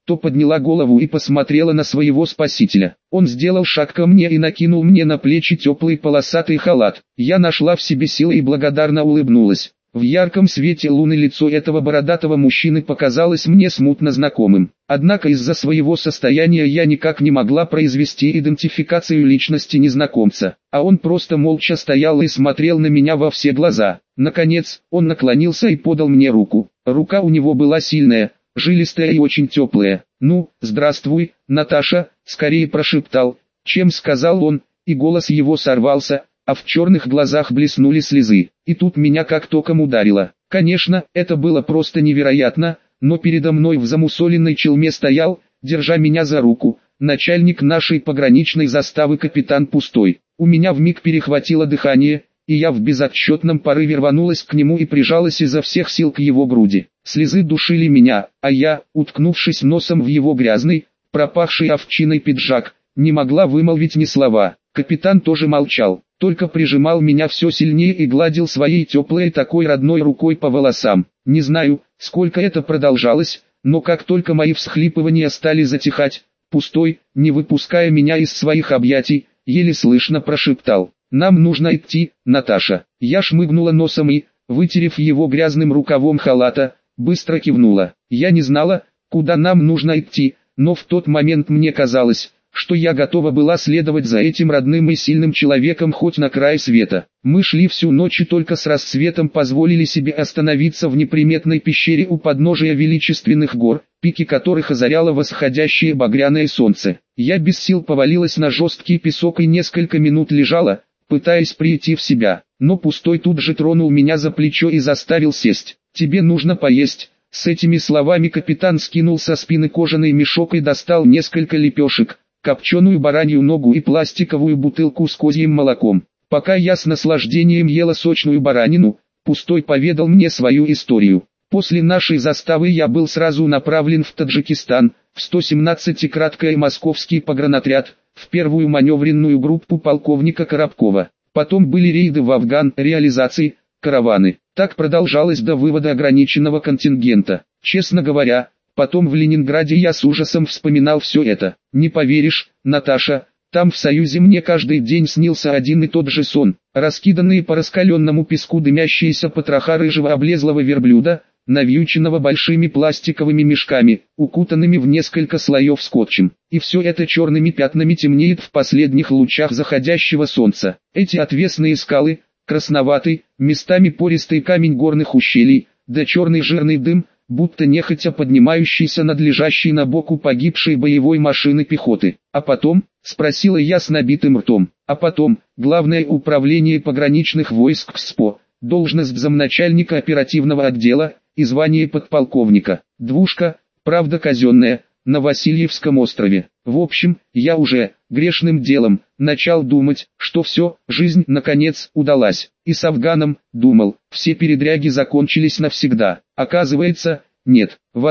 то подняла голову и посмотрела на своего спасителя. Он сделал шаг ко мне и накинул мне на плечи теплый полосатый халат. Я нашла в себе силы и благодарно улыбнулась. В ярком свете луны лицо этого бородатого мужчины показалось мне смутно знакомым. Однако из-за своего состояния я никак не могла произвести идентификацию личности незнакомца, а он просто молча стоял и смотрел на меня во все глаза. Наконец, он наклонился и подал мне руку. Рука у него была сильная, жилистая и очень теплая. «Ну, здравствуй, Наташа», скорее прошептал, чем сказал он, и голос его сорвался, а в черных глазах блеснули слезы. И тут меня как током ударило. Конечно, это было просто невероятно, но передо мной в замусоленной челме стоял, держа меня за руку, начальник нашей пограничной заставы капитан Пустой. У меня вмиг перехватило дыхание, и я в безотчетном порыве рванулась к нему и прижалась изо всех сил к его груди. Слезы душили меня, а я, уткнувшись носом в его грязный, пропахший овчиной пиджак, не могла вымолвить ни слова. Капитан тоже молчал, только прижимал меня все сильнее и гладил своей теплой такой родной рукой по волосам. Не знаю, сколько это продолжалось, но как только мои всхлипывания стали затихать, Пустой, не выпуская меня из своих объятий, еле слышно прошептал: «Нам нужно идти, Наташа». Я шмыгнула носом и, вытерев его грязным рукавом халата, быстро кивнула. Я не знала, куда нам нужно идти, но в тот момент мне казалось, что я готова была следовать за этим родным и сильным человеком хоть на край света. Мы шли всю ночь и только с рассветом позволили себе остановиться в неприметной пещере у подножия величественных гор, пики которых озаряло восходящее багряное солнце. Я без сил повалилась на жесткий песок и несколько минут лежала, пытаясь прийти в себя, но Пустой тут же тронул меня за плечо и заставил сесть. «Тебе нужно поесть». С этими словами капитан скинул со спины кожаный мешок и достал несколько лепешек, копченую баранью ногу и пластиковую бутылку с козьим молоком. Пока я с наслаждением ела сочную баранину, Пустой поведал мне свою историю. После нашей заставы я был сразу направлен в Таджикистан, в 117-й краткий московский погранотряд, в первую маневренную группу полковника Коробкова. Потом были рейды в Афган, реализации, караваны. Так продолжалось до вывода ограниченного контингента. Честно говоря, потом в Ленинграде я с ужасом вспоминал все это. Не поверишь, Наташа, там в Союзе мне каждый день снился один и тот же сон. Раскиданные по раскаленному песку дымящиеся потроха рыжего облезлого верблюда, навьюченного большими пластиковыми мешками, укутанными в несколько слоев скотчем. И все это черными пятнами темнеет в последних лучах заходящего солнца. Эти отвесные скалы, красноватый, местами пористый камень горных ущелий, да черный жирный дым, будто нехотя поднимающийся над лежащей на боку погибшей боевой машины пехоты. А потом, спросила я с набитым ртом, а потом, Главное управление пограничных войск КСПО, должность замначальника оперативного отдела, и звание подполковника. Двушка, правда казенная, на Васильевском острове. В общем, я уже, грешным делом, начал думать, что все, жизнь наконец удалась. И с Афганом, думал, все передряги закончились навсегда. Оказывается, нет. В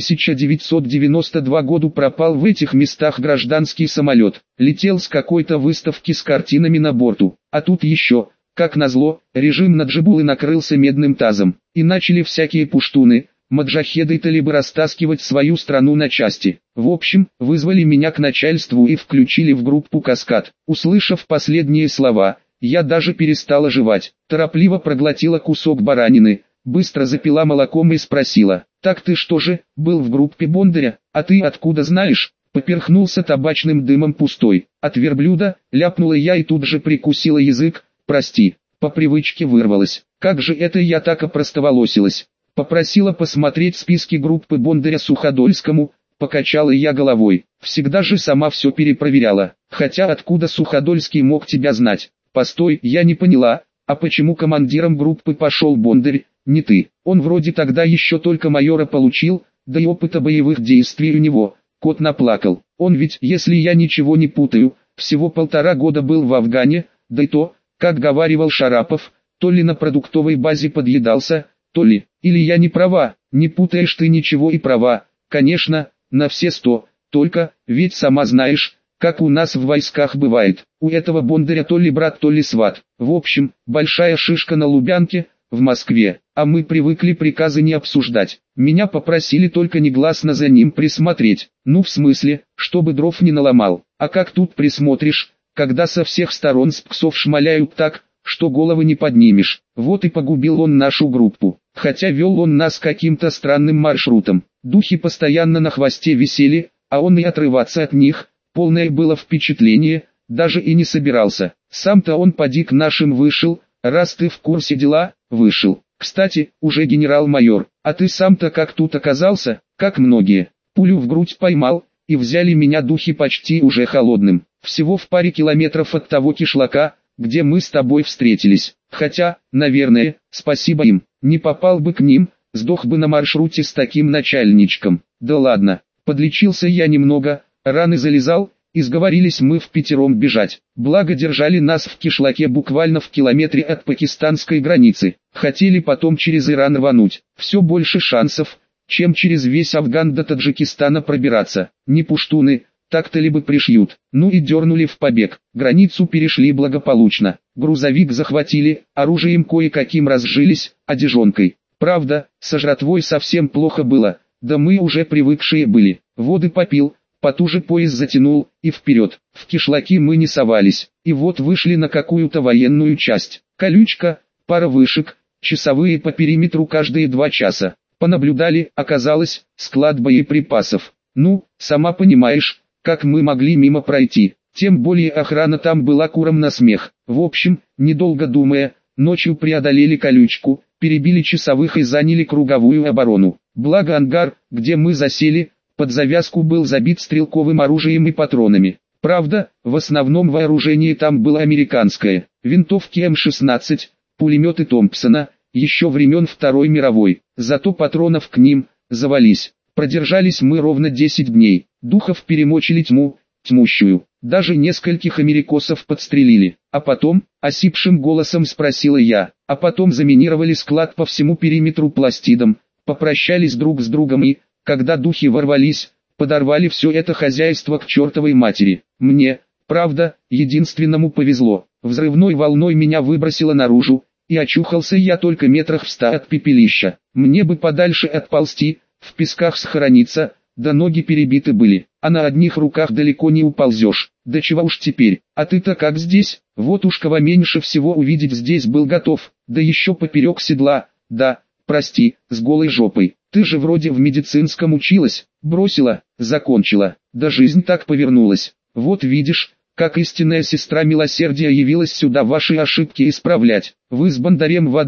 1992 году пропал в этих местах гражданский самолет. Летел с какой-то выставки с картинами на борту. А тут еще, как назло, режим Наджибуллы накрылся медным тазом. И начали всякие пуштуны, маджахеды и талибы растаскивать свою страну на части. В общем, вызвали меня к начальству и включили в группу «Каскад». Услышав последние слова, я даже перестала жевать. Торопливо проглотила кусок баранины, быстро запила молоком и спросила: «Так ты что же, был в группе Бондаря, а ты откуда знаешь?» Поперхнулся табачным дымом Пустой. «От верблюда», ляпнула я и тут же прикусила язык. «Прости, по привычке вырвалась. Как же это я так опростоволосилась?» Попросила посмотреть списки группы Бондаря Суходольскому, покачала я головой. Всегда же сама все перепроверяла. Хотя откуда Суходольский мог тебя знать? Постой, я не поняла, а почему командиром группы пошел Бондарь, не ты? Он вроде тогда еще только майора получил, да и опыта боевых действий у него. Кот наплакал. Он ведь, если я ничего не путаю, всего 1,5 года был в Афгане, да и то, как говаривал Шарапов, то ли на продуктовой базе подъедался, то ли, или я не права, не путаешь ты ничего и права, конечно, на все 100, только, ведь сама знаешь, как у нас в войсках бывает, у этого Бондаря то ли брат, то ли сват, в общем, большая шишка на Лубянке, в Москве, а мы привыкли приказы не обсуждать. Меня попросили только негласно за ним присмотреть, ну в смысле, чтобы дров не наломал. А как тут присмотришь, когда со всех сторон с псов шмаляют так, что головы не поднимешь. Вот и погубил он нашу группу, хотя вел он нас каким-то странным маршрутом. Духи постоянно на хвосте висели, а он и отрываться от них, полное было впечатление, даже и не собирался. Сам-то он поди к нашим вышел, раз ты в курсе дела, вышел. Кстати, уже генерал-майор, а ты сам-то как тут оказался, как многие. Пулю в грудь поймал, и взяли меня духи почти уже холодным. Всего в паре километров от того кишлака, где мы с тобой встретились. Хотя, наверное, спасибо им, не попал бы к ним, сдох бы на маршруте с таким начальничком. Да ладно, подлечился я немного, раны залезал, и сговорились мы впятером бежать. Благо держали нас в кишлаке буквально в километре от пакистанской границы. Хотели потом через Иран рвануть. Все больше шансов, чем через весь Афган до Таджикистана пробираться. Не пуштуны, так-то ли бы пришьют. Ну и дернули в побег. Границу перешли благополучно. Грузовик захватили, оружием кое-каким разжились, одежонкой. Правда, со жратвой совсем плохо было, да мы уже привыкшие были. Воды попил, потуже пояс затянул, и вперед. В кишлаки мы не совались, и вот вышли на какую-то военную часть. Колючка, пара вышек, часовые по периметру каждые 2 часа. Понаблюдали, оказалось, склад боеприпасов. Ну, сама понимаешь, как мы могли мимо пройти. Тем более охрана там была куром на смех. В общем, недолго думая, ночью преодолели колючку, перебили часовых и заняли круговую оборону. Благо ангар, где мы засели, под завязку был забит стрелковым оружием и патронами. Правда, в основном вооружение там было американское. Винтовки М-16, пулеметы Томпсона, еще времен Второй мировой. Зато патронов к ним завались. Продержались мы ровно 10 дней. Духов перемочили тьмущую. Даже нескольких америкосов подстрелили. А потом, осипшим голосом спросила я, а потом заминировали склад по всему периметру пластидом, попрощались друг с другом и, когда духи ворвались, подорвали все это хозяйство к чертовой матери. Мне, правда, единственному повезло. Взрывной волной меня выбросило наружу, и очухался я только метрах в 100 от пепелища. Мне бы подальше отползти, в песках схорониться, да ноги перебиты были, а на одних руках далеко не уползешь. Да чего уж теперь, а ты-то как здесь? Вот уж кого меньше всего увидеть здесь был готов, да еще поперек седла, да, прости, с голой жопой. Ты же вроде в медицинском училась, бросила, закончила, да жизнь так повернулась. Вот видишь, как истинная сестра милосердия явилась сюда ваши ошибки исправлять. Вы с Бондарем в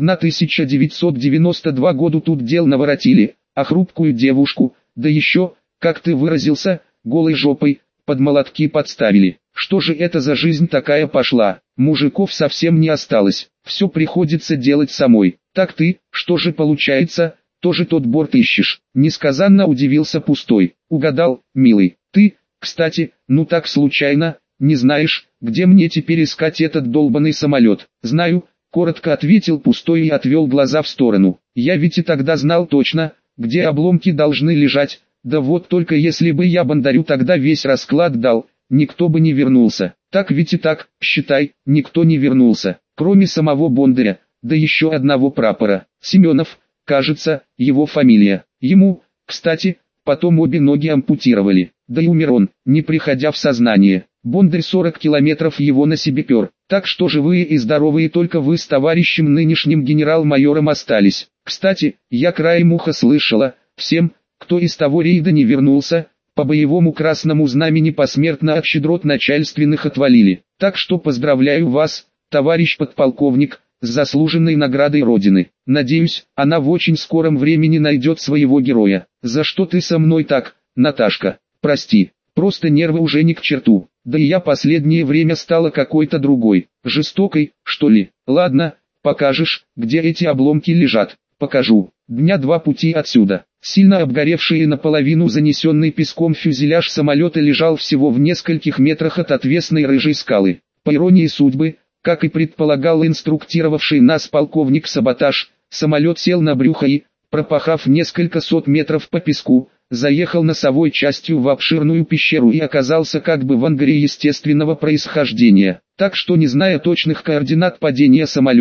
1992 году тут дел наворотили, а хрупкую девушку, да еще, как ты выразился, голой жопой, под молотки подставили. Что же это за жизнь такая пошла? Мужиков совсем не осталось, все приходится делать самой. Так ты, что же получается, тоже тот борт ищешь? Несказанно удивился Пустой. Угадал, милый. Ты, кстати, ну так случайно, не знаешь, где мне теперь искать этот долбанный самолет? Знаю, коротко ответил Пустой и отвел глаза в сторону. Я ведь и тогда знал точно, где обломки должны лежать, да вот только если бы я Бондарю тогда весь расклад дал, никто бы не вернулся. Так ведь и так, считай, никто не вернулся, кроме самого Бондаря, да еще одного прапора. Семенов, кажется, его фамилия. Ему, кстати, потом обе ноги ампутировали, да и умер он, не приходя в сознание. Бондарь 40 километров его на себе пер, так что живые и здоровые только вы с товарищем нынешним генерал-майором остались. Кстати, я краем уха слышала, всем, кто из того рейда не вернулся, по боевому красному знамени посмертно от щедрот начальственных отвалили. Так что поздравляю вас, товарищ подполковник, с заслуженной наградой Родины. Надеюсь, она в очень скором времени найдет своего героя. За что ты со мной так, Наташка? Прости, просто нервы уже не к черту. Да и я последнее время стала какой-то другой, жестокой, что ли. Ладно, покажешь, где эти обломки лежат. Покажу. Дня 2 пути отсюда. Сильно обгоревший и наполовину занесенный песком фюзеляж самолета лежал всего в нескольких метрах от отвесной рыжей скалы. По иронии судьбы, как и предполагал инструктировавший нас полковник Саботаж, самолет сел на брюхо и, пропахав несколько сот метров по песку, заехал носовой частью в обширную пещеру и оказался как бы в ангаре естественного происхождения. Так что, не зная точных координат падения самолета,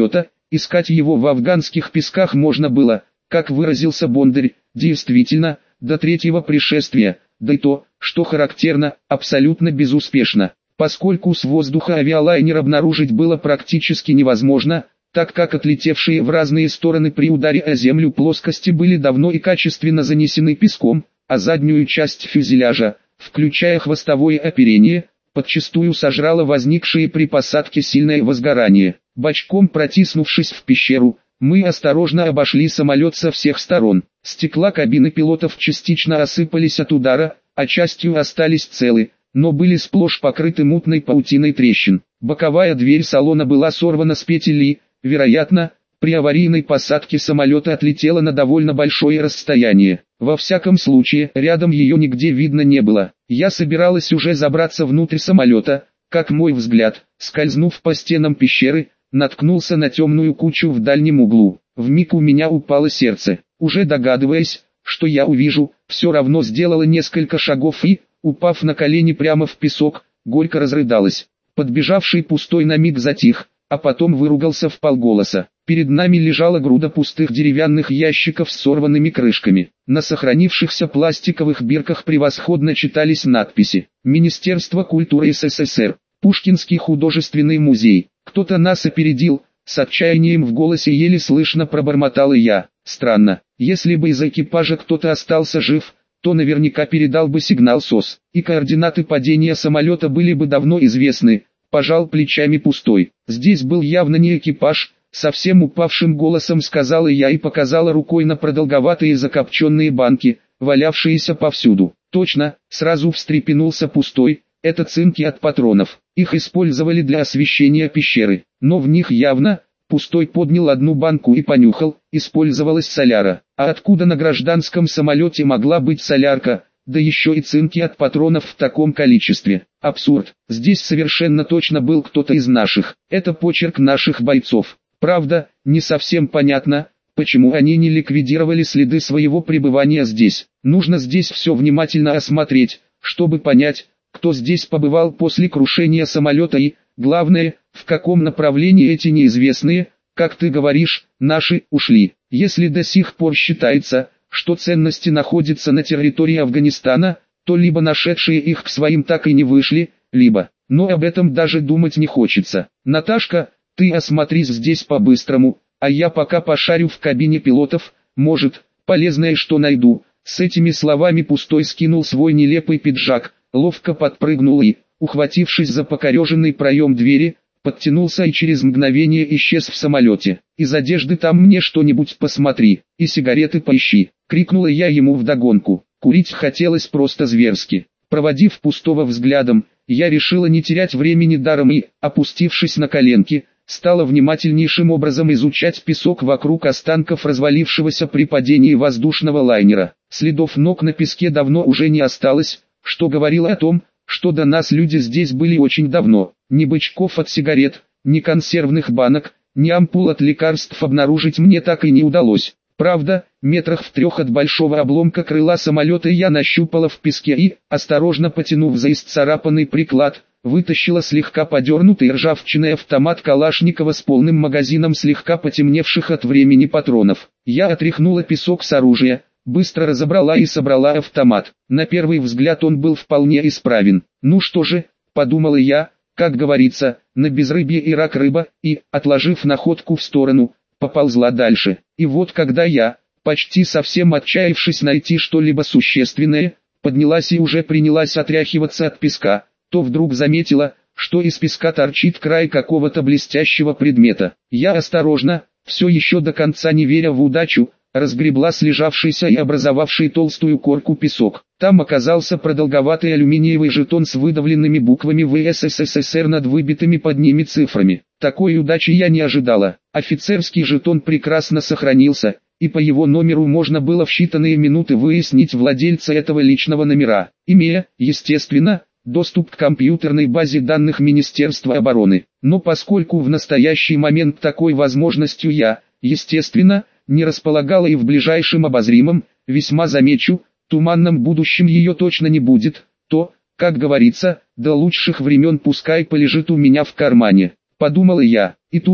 искать его в афганских песках можно было, как выразился Бондарь, действительно, до третьего пришествия, да и то, что характерно, абсолютно безуспешно, поскольку с воздуха авиалайнер обнаружить было практически невозможно, так как отлетевшие в разные стороны при ударе о землю плоскости были давно и качественно занесены песком, а заднюю часть фюзеляжа, включая хвостовое оперение, подчастую сожрало возникшее при посадке сильное возгорание. Бочком протиснувшись в пещеру, мы осторожно обошли самолет со всех сторон. Стекла кабины пилотов частично осыпались от удара, а частью остались целы, но были сплошь покрыты мутной паутиной трещин. Боковая дверь салона была сорвана с петель и, вероятно, при аварийной посадке самолета отлетела на довольно большое расстояние. Во всяком случае, рядом ее нигде видно не было. Я собиралась уже забраться внутрь самолета, как мой взгляд, скользнув по стенам пещеры, наткнулся на темную кучу в дальнем углу. Вмиг у меня упало сердце. Уже догадываясь, что я увижу, все равно сделала несколько шагов и, упав на колени прямо в песок, горько разрыдалась. Подбежавший пустой на миг затих, а потом выругался вполголоса. Перед нами лежала груда пустых деревянных ящиков с сорванными крышками. На сохранившихся пластиковых бирках превосходно читались надписи: Министерство культуры СССР, Пушкинский художественный музей. Кто-то нас опередил, с отчаянием в голосе еле слышно пробормотал и я. Странно, если бы из экипажа кто-то остался жив, то наверняка передал бы сигнал СОС, и координаты падения самолета были бы давно известны. Пожал плечами пустой. Здесь был явно не экипаж, совсем упавшим голосом сказала я и показала рукой на продолговатые закопченные банки, валявшиеся повсюду. Точно, сразу встрепенулся пустой, это цинки от патронов. Их использовали для освещения пещеры, но в них явно, пустой поднял одну банку и понюхал, использовалась соляра. А откуда на гражданском самолете могла быть солярка? Да еще и цинки от патронов в таком количестве. Абсурд. Здесь совершенно точно был кто-то из наших. Это почерк наших бойцов. Правда, не совсем понятно, почему они не ликвидировали следы своего пребывания здесь. Нужно здесь все внимательно осмотреть, чтобы понять, кто здесь побывал после крушения самолета и, главное, в каком направлении эти неизвестные, как ты говоришь, наши, ушли. Если до сих пор считается, что ценности находятся на территории Афганистана, то либо нашедшие их к своим так и не вышли, либо, но об этом даже думать не хочется. Наташка, ты осмотрись здесь по-быстрому, а я пока пошарю в кабине пилотов, может, полезное что найду. С этими словами пустой скинул свой нелепый пиджак, ловко подпрыгнул и, ухватившись за покореженный проем двери, подтянулся и через мгновение исчез в самолете. «Из одежды там мне что-нибудь посмотри, и сигареты поищи», — крикнула я ему вдогонку. Курить хотелось просто зверски. Проводив пустого взглядом, я решила не терять времени даром и, опустившись на коленки, стала внимательнейшим образом изучать песок вокруг останков развалившегося при падении воздушного лайнера. Следов ног на песке давно уже не осталось, что говорило о том, что до нас люди здесь были очень давно. Ни бычков от сигарет, ни консервных банок, ни ампул от лекарств обнаружить мне так и не удалось. Правда, метрах в 3 от большого обломка крыла самолета я нащупала в песке и, осторожно потянув за исцарапанный приклад, вытащила слегка подернутый ржавчиной автомат Калашникова с полным магазином слегка потемневших от времени патронов. Я отряхнула песок с оружия, быстро разобрала и собрала автомат. На первый взгляд он был вполне исправен. Ну что же, подумала я, как говорится, на безрыбье и рак рыба, и, отложив находку в сторону, поползла дальше. И вот когда я, почти совсем отчаявшись найти что-либо существенное, поднялась и уже принялась отряхиваться от песка, то вдруг заметила, что из песка торчит край какого-то блестящего предмета. Я осторожно, все еще до конца не веря в удачу, разгребла слежавшийся и образовавший толстую корку песок. Там оказался продолговатый алюминиевый жетон с выдавленными буквами ВС СССР над выбитыми под ними цифрами. Такой удачи я не ожидала. Офицерский жетон прекрасно сохранился, и по его номеру можно было в считанные минуты выяснить владельца этого личного номера, имея, естественно, доступ к компьютерной базе данных Министерства обороны. Но поскольку в настоящий момент такой возможностью я, естественно, не располагала и в ближайшем обозримом, весьма замечу, туманном будущем ее точно не будет, то, как говорится, до лучших времен пускай полежит у меня в кармане. Подумала я, и тут же,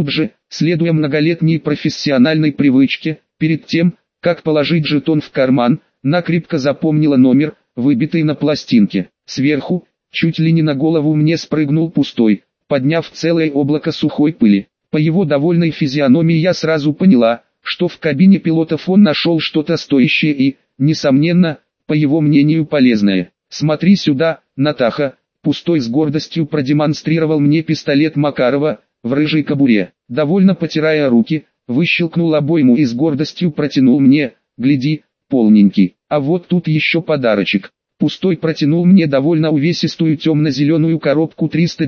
Следуя многолетней профессиональной привычке, перед тем, как положить жетон в карман, накрепко запомнила номер, выбитый на пластинке. Сверху, чуть ли не на голову мне спрыгнул Пустой, подняв целое облако сухой пыли. По его довольной физиономии я сразу поняла, что в кабине пилотов он нашел что-то стоящее и, несомненно, по его мнению полезное. «Смотри сюда, Натаха», Пустой с гордостью продемонстрировал мне пистолет Макарова, в рыжей кобуре. Довольно потирая руки, выщелкнул обойму и с гордостью протянул мне: «Гляди, полненький, а вот тут еще подарочек». Пустой протянул мне довольно увесистую темно-зеленую коробку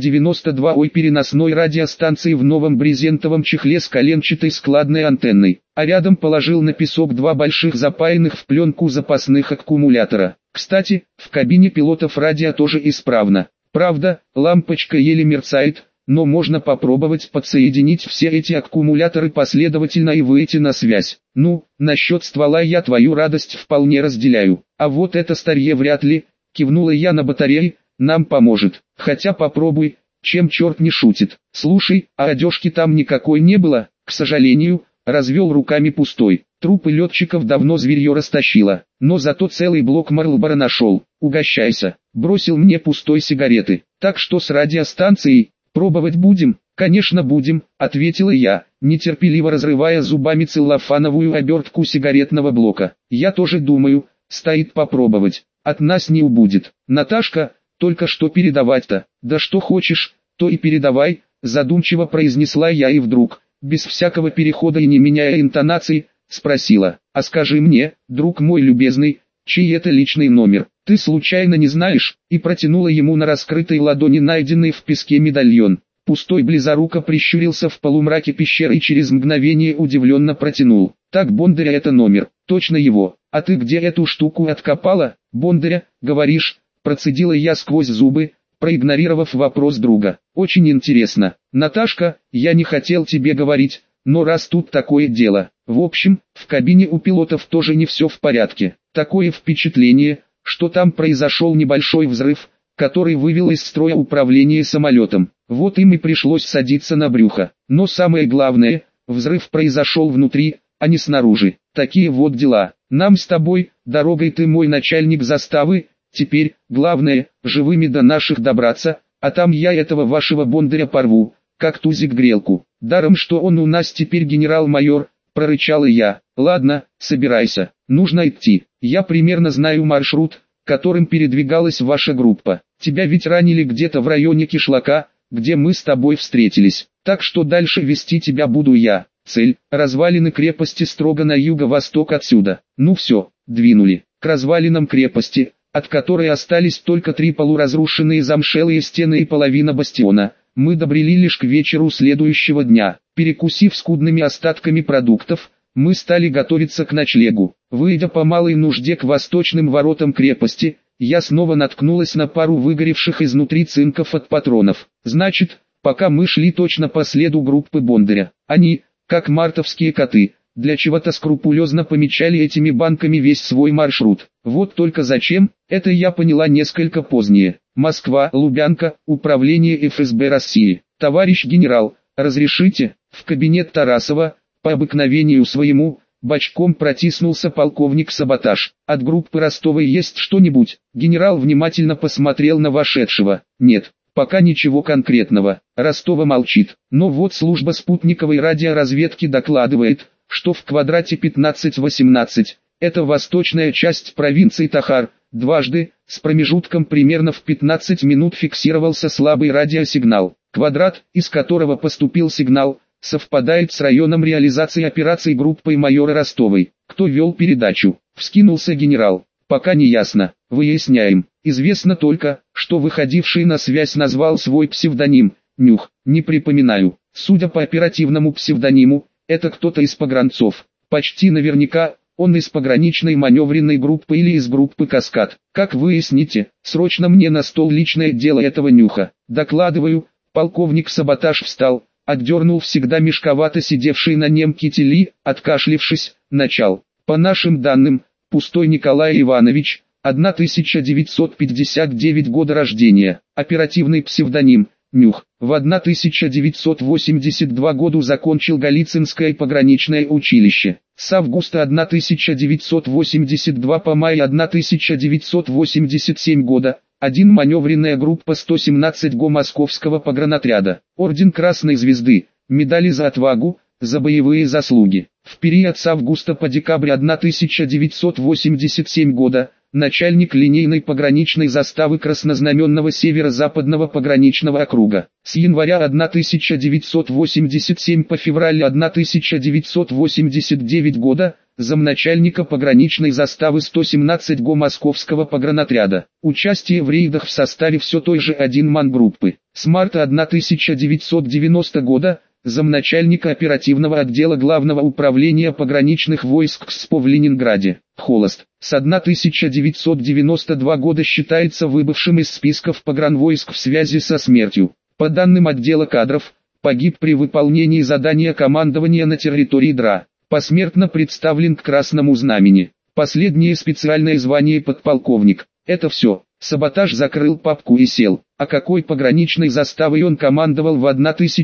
392 переносной радиостанции в новом брезентовом чехле с коленчатой складной антенной, а рядом положил на песок два больших запаянных в пленку запасных аккумулятора. Кстати, в кабине пилотов радио тоже исправно. Правда, лампочка еле мерцает, но можно попробовать подсоединить все эти аккумуляторы последовательно и выйти на связь. Ну, насчет ствола я твою радость вполне разделяю. А вот это старье вряд ли, кивнула я на батареи, нам поможет. Хотя попробуй, чем черт не шутит. Слушай, а одежки там никакой не было? К сожалению, развел руками Пустой. Трупы летчиков давно зверье растащило, но зато целый блок Марлборо нашел. Угощайся. Бросил мне Пустой сигареты. Так что с радиостанцией? «Пробовать будем?» «Конечно будем», — ответила я, нетерпеливо разрывая зубами целлофановую обертку сигаретного блока. «Я тоже думаю, стоит попробовать, от нас не убудет. Наташка, только что передавать-то?» «Да что хочешь, то и передавай», — задумчиво произнесла я и вдруг, без всякого перехода и не меняя интонации, спросила: «А скажи мне, друг мой любезный, чей это личный номер? Ты случайно не знаешь?» И протянула ему на раскрытой ладони найденный в песке медальон. Пустой близоруко прищурился в полумраке пещеры и через мгновение удивленно протянул: «Так Бондаря это номер, точно его. А ты где эту штуку откопала?» «Бондаря, говоришь?» Процедила я сквозь зубы, проигнорировав вопрос друга. «Очень интересно. Наташка, я не хотел тебе говорить, но раз тут такое дело. В общем, в кабине у пилотов тоже не все в порядке. Такое впечатление, что там произошел небольшой взрыв, который вывел из строя управление самолетом. Вот им и пришлось садиться на брюхо. Но самое главное, взрыв произошел внутри, а не снаружи. Такие вот дела. Нам с тобой, дорогой ты мой начальник заставы, теперь, главное, живыми до наших добраться, а там я этого вашего Бондаря порву, как тузик грелку. Даром что он у нас теперь генерал-майор», прорычала я. «Ладно, собирайся, нужно идти. Я примерно знаю маршрут, которым передвигалась ваша группа. Тебя ведь ранили где-то в районе Кишлака, где мы с тобой встретились. Так что дальше вести тебя буду я. Цель – развалины крепости строго на юго-восток отсюда. Ну все, двинули. К развалинам крепости, от которой остались только 3 полуразрушенные замшелые стены и половина бастиона, мы добрели лишь к вечеру следующего дня. Перекусив скудными остатками продуктов, мы стали готовиться к ночлегу. Выйдя по малой нужде к восточным воротам крепости, я снова наткнулась на пару выгоревших изнутри цинков от патронов. Значит, пока мы шли точно по следу группы Бондаря, они, как мартовские коты, для чего-то скрупулезно помечали этими банками весь свой маршрут. Вот только зачем, это я поняла несколько позднее. Москва, Лубянка, Управление ФСБ России. «Товарищ генерал, разрешите?» В кабинет Тарасова, по обыкновению своему, бочком протиснулся полковник Саботаж. «От группы Ростовой есть что-нибудь?» Генерал внимательно посмотрел на вошедшего. «Нет, пока ничего конкретного». Ростова молчит. Но вот служба спутниковой радиоразведки докладывает, что в квадрате 15-18, это восточная часть провинции Тахар, дважды, с промежутком примерно в 15 минут фиксировался слабый радиосигнал. Квадрат, из которого поступил сигнал, совпадает с районом реализации операций группой майора Ростовой. Кто вел передачу? Вскинулся генерал. Пока не ясно. Выясняем. Известно только, что выходивший на связь назвал свой псевдоним. Нюх. Не припоминаю. Судя по оперативному псевдониму, это кто-то из погранцов. Почти наверняка, он из пограничной маневренной группы или из группы «Каскад». Как выясните, срочно мне на стол личное дело этого Нюха. Докладываю. Полковник Саботаж встал, отдернул всегда мешковато сидевший на нем китель, откашлившись, начал. По нашим данным, Пустой Николай Иванович, 1959 года рождения, оперативный псевдоним, Нюх. В 1982 году закончил Голицынское пограничное училище. С августа 1982 по май 1987 года. 1 маневренная группа 117 ГО Московского погранотряда. Орден Красной Звезды. Медали за отвагу, за боевые заслуги. В период с августа по декабрь 1987 года. Начальник линейной пограничной заставы Краснознаменного Северо-Западного пограничного округа. С января 1987 по февраль 1989 года, замначальника пограничной заставы 117 ГО Московского погранотряда. Участие в рейдах в составе все той же 1-ман группы. С марта 1990 года, замначальника оперативного отдела Главного управления пограничных войск КСПО в Ленинграде. Холост. С 1992 года считается выбывшим из списков погранвойск в связи со смертью. По данным отдела кадров, погиб при выполнении задания командования на территории ДРА. Посмертно представлен к Красному Знамени. Последнее специальное звание подполковник. Это все. Саботаж закрыл папку и сел. А какой пограничной заставой он командовал в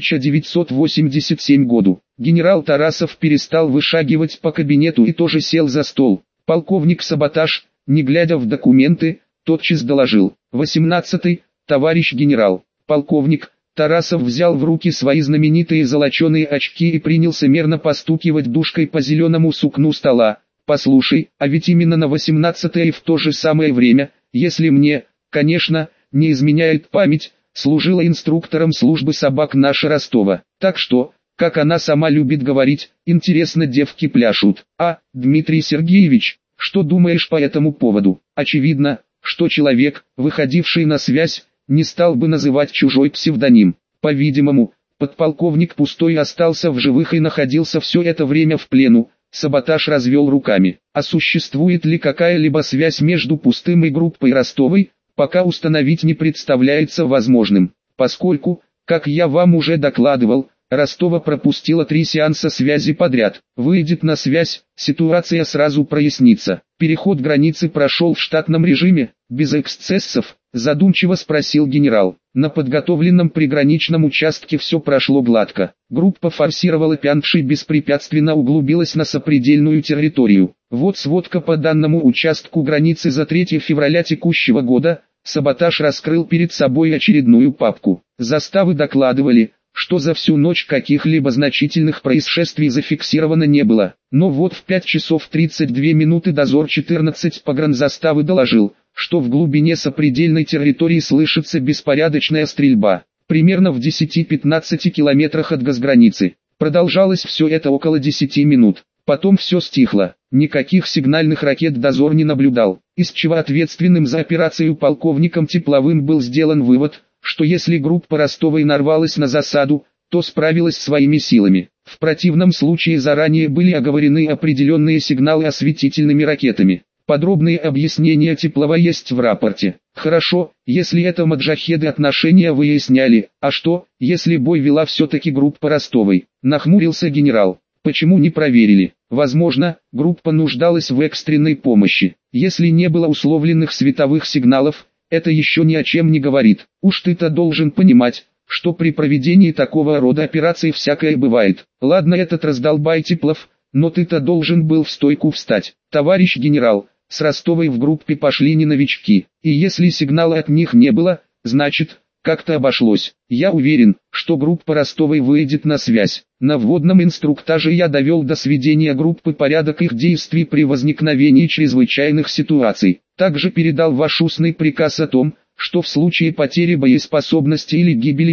1987 году? Генерал Тарасов перестал вышагивать по кабинету и тоже сел за стол. Полковник Саботаж, не глядя в документы, тотчас доложил. 18-й, товарищ генерал. Полковник Тарасов взял в руки свои знаменитые золоченые очки и принялся мерно постукивать душкой по зеленому сукну стола. Послушай, а ведь именно на 18-е и в то же самое время, если мне, конечно, не изменяет память, служила инструктором службы собак наша Ростова. Так что, как она сама любит говорить, интересно девки пляшут. А, Дмитрий Сергеевич, что думаешь по этому поводу? Очевидно, что человек, выходивший на связь, не стал бы называть чужой псевдоним. По-видимому, подполковник Пустой остался в живых и находился все это время в плену. Саботаж развел руками. А существует ли какая-либо связь между Пустым и группой Ростовой, пока установить не представляется возможным, поскольку, как я вам уже докладывал, Ростова пропустила 3 сеанса связи подряд. Выйдет на связь, ситуация сразу прояснится. Переход границы прошел в штатном режиме, без эксцессов, задумчиво спросил генерал. На подготовленном приграничном участке все прошло гладко. Группа форсировала Пянтши и беспрепятственно углубилась на сопредельную территорию. Вот сводка по данному участку границы за 3 февраля текущего года. Саботаж раскрыл перед собой очередную папку. Заставы докладывали, что за всю ночь каких-либо значительных происшествий зафиксировано не было. Но вот в 5 часов 32 минуты дозор 14 погранзаставы доложил, что в глубине сопредельной территории слышится беспорядочная стрельба, примерно в 10-15 километрах от госграницы. Продолжалось все это около 10 минут. Потом все стихло, никаких сигнальных ракет дозор не наблюдал, из чего ответственным за операцию полковником Тепловым был сделан вывод, что если группа Ростовой нарвалась на засаду, то справилась своими силами. В противном случае заранее были оговорены определенные сигналы осветительными ракетами. Подробные объяснения Теплова есть в рапорте. Хорошо, если это маджахеды отношения выясняли, а что, если бой вела все-таки группа Ростовой? Нахмурился генерал. Почему не проверили? Возможно, группа нуждалась в экстренной помощи. Если не было условленных световых сигналов, это еще ни о чем не говорит. Уж ты-то должен понимать, что при проведении такого рода операций всякое бывает. Ладно, этот раздолбай Теплов, но ты-то должен был в стойку встать. Товарищ генерал, с Ростовой в группе пошли не новички. И если сигнала от них не было, значит, как-то обошлось. Я уверен, что группа Ростовой выйдет на связь. На вводном инструктаже я довел до сведения группы порядок их действий при возникновении чрезвычайных ситуаций. Также передал ваш устный приказ о том, что в случае потери боеспособности или гибели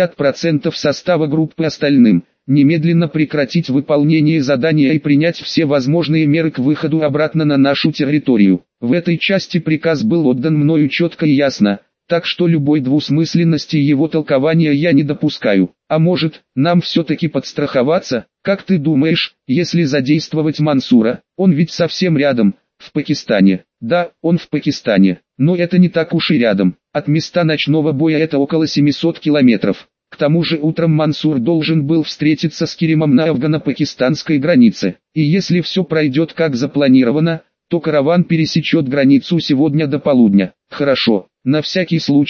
50% состава группы остальным, немедленно прекратить выполнение задания и принять все возможные меры к выходу обратно на нашу территорию. В этой части приказ был отдан мною четко и ясно. Так что любой двусмысленности его толкования я не допускаю. А может, нам все-таки подстраховаться? Как ты думаешь, если задействовать Мансура? Он ведь совсем рядом, в Пакистане. Да, он в Пакистане, но это не так уж и рядом. От места ночного боя это около 700 километров. К тому же утром Мансур должен был встретиться с Керимом на афгано-пакистанской границе. И если все пройдет как запланировано, то караван пересечет границу сегодня до полудня. Хорошо. На всякий случай,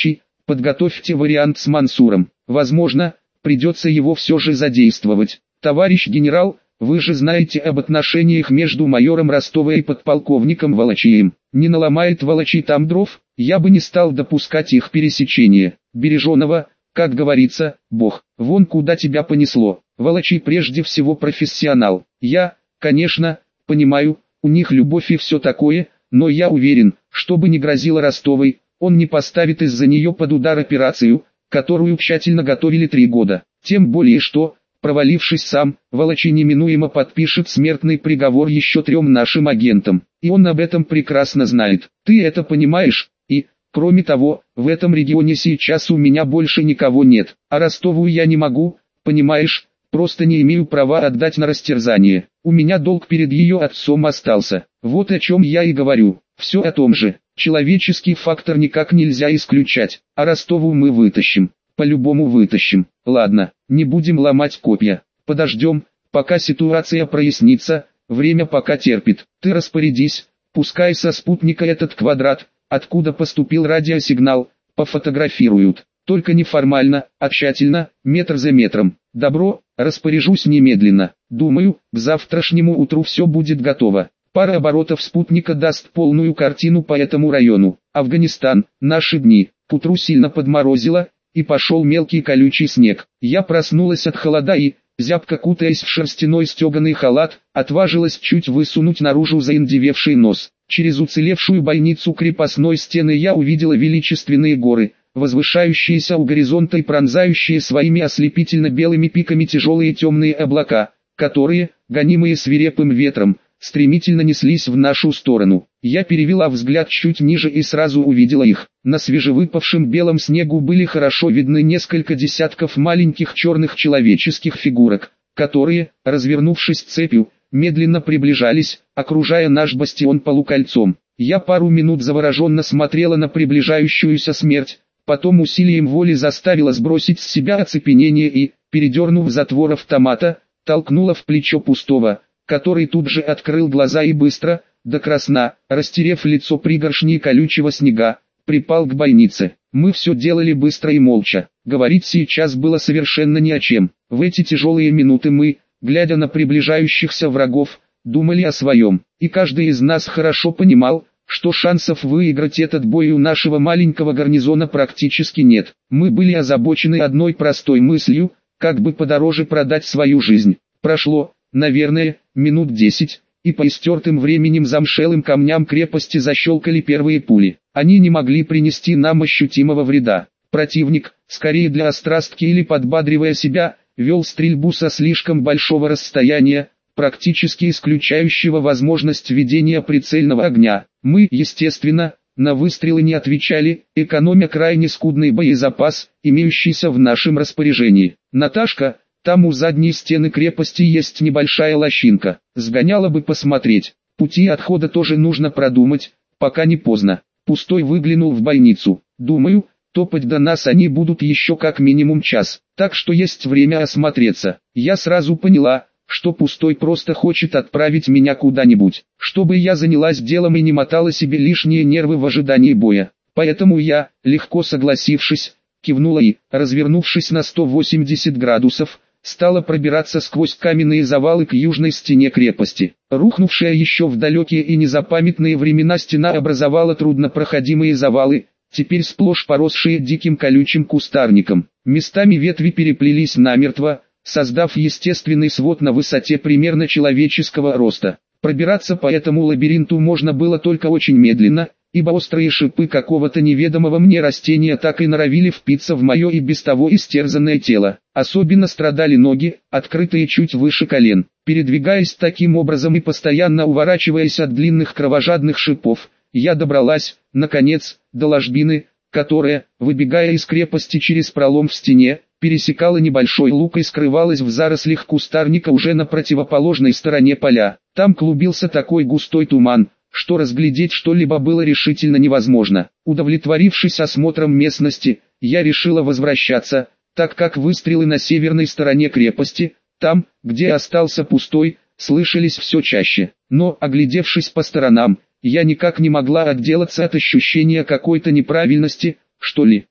Подготовьте вариант с Мансуром. Возможно, придется его все же задействовать. Товарищ генерал, вы же знаете об отношениях между майором Ростова и подполковником Волочием. Не наломает Волочий там дров, я бы не стал допускать их пересечения. Береженого, как говорится, Бог. Вон куда тебя понесло. Волочий прежде всего профессионал. Я, конечно, понимаю, у них любовь и все такое, но я уверен, что бы ни грозило Ростовой, он не поставит из-за нее под удар операцию, которую тщательно готовили 3 года. Тем более что, провалившись сам, Волочий неминуемо подпишет смертный приговор еще 3 нашим агентам. И он об этом прекрасно знает. Ты это понимаешь? И, кроме того, в этом регионе сейчас у меня больше никого нет. А Ростову я не могу, понимаешь, просто не имею права отдать на растерзание. У меня долг перед ее отцом остался. Вот о чем я и говорю. Все о том же. Человеческий фактор никак нельзя исключать. А Ростову мы вытащим. По-любому вытащим. Ладно, не будем ломать копья. Подождем, пока ситуация прояснится. Время пока терпит. Ты распорядись, пускай со спутника этот квадрат, откуда поступил радиосигнал, пофотографируют. Только не формально, а тщательно, метр за метром. Добро, распоряжусь немедленно. Думаю, к завтрашнему утру все будет готово. Пара оборотов спутника даст полную картину по этому району. Афганистан, наши дни. К утру сильно подморозило, и пошел мелкий колючий снег. Я проснулась от холода и, зябко кутаясь в шерстяной стеганый халат, отважилась чуть высунуть наружу заиндевевший нос. Через уцелевшую бойницу крепостной стены я увидела величественные горы, возвышающиеся у горизонта и пронзающие своими ослепительно белыми пиками тяжелые темные облака, которые, гонимые свирепым ветром, стремительно неслись в нашу сторону. Я перевела взгляд чуть ниже и сразу увидела их. На свежевыпавшем белом снегу были хорошо видны несколько десятков маленьких черных человеческих фигурок, которые, развернувшись цепью, медленно приближались, окружая наш бастион полукольцом. Я пару минут завороженно смотрела на приближающуюся смерть, потом усилием воли заставила сбросить с себя оцепенение и, передернув затвор автомата, толкнула в плечо пустого, который тут же открыл глаза и быстро, до красна, растерев лицо пригоршней колючего снега, припал к бойнице. Мы все делали быстро и молча. Говорить сейчас было совершенно ни о чем. В эти тяжелые минуты мы, глядя на приближающихся врагов, думали о своем. И каждый из нас хорошо понимал, что шансов выиграть этот бой у нашего маленького гарнизона практически нет. Мы были озабочены одной простой мыслью, как бы подороже продать свою жизнь. Прошло, наверное, минут 10, и по истертым временем замшелым камням крепости защелкали первые пули. Они не могли принести нам ощутимого вреда. Противник, скорее для острастки или подбадривая себя, вел стрельбу со слишком большого расстояния, практически исключающего возможность ведения прицельного огня. Мы, естественно, на выстрелы не отвечали, экономя крайне скудный боезапас, имеющийся в нашем распоряжении. Наташка, там у задней стены крепости есть небольшая лощинка. Сгоняла бы посмотреть. Пути отхода тоже нужно продумать, пока не поздно. Пустой выглянул в бойницу. Думаю, топать до нас они будут еще как минимум час. Так что есть время осмотреться. Я сразу поняла, что Пустой просто хочет отправить меня куда-нибудь, чтобы я занялась делом и не мотала себе лишние нервы в ожидании боя. Поэтому я, легко согласившись, кивнула и, развернувшись на 180 градусов, стала пробираться сквозь каменные завалы к южной стене крепости. Рухнувшая еще в далекие и незапамятные времена стена образовала труднопроходимые завалы, теперь сплошь поросшие диким колючим кустарником. Местами ветви переплелись намертво, создав естественный свод на высоте примерно человеческого роста. Пробираться по этому лабиринту можно было только очень медленно, ибо острые шипы какого-то неведомого мне растения так и норовили впиться в мое и без того истерзанное тело. Особенно страдали ноги, открытые чуть выше колен. Передвигаясь таким образом и постоянно уворачиваясь от длинных кровожадных шипов, я добралась, наконец, до ложбины, которая, выбегая из крепости через пролом в стене, пересекала небольшой луг и скрывалась в зарослях кустарника уже на противоположной стороне поля. Там клубился такой густой туман, что разглядеть что-либо было решительно невозможно. Удовлетворившись осмотром местности, я решила возвращаться, так как выстрелы на северной стороне крепости, там, где остался Пустой, слышались все чаще. Но, оглядевшись по сторонам, я никак не могла отделаться от ощущения какой-то неправильности, что ли.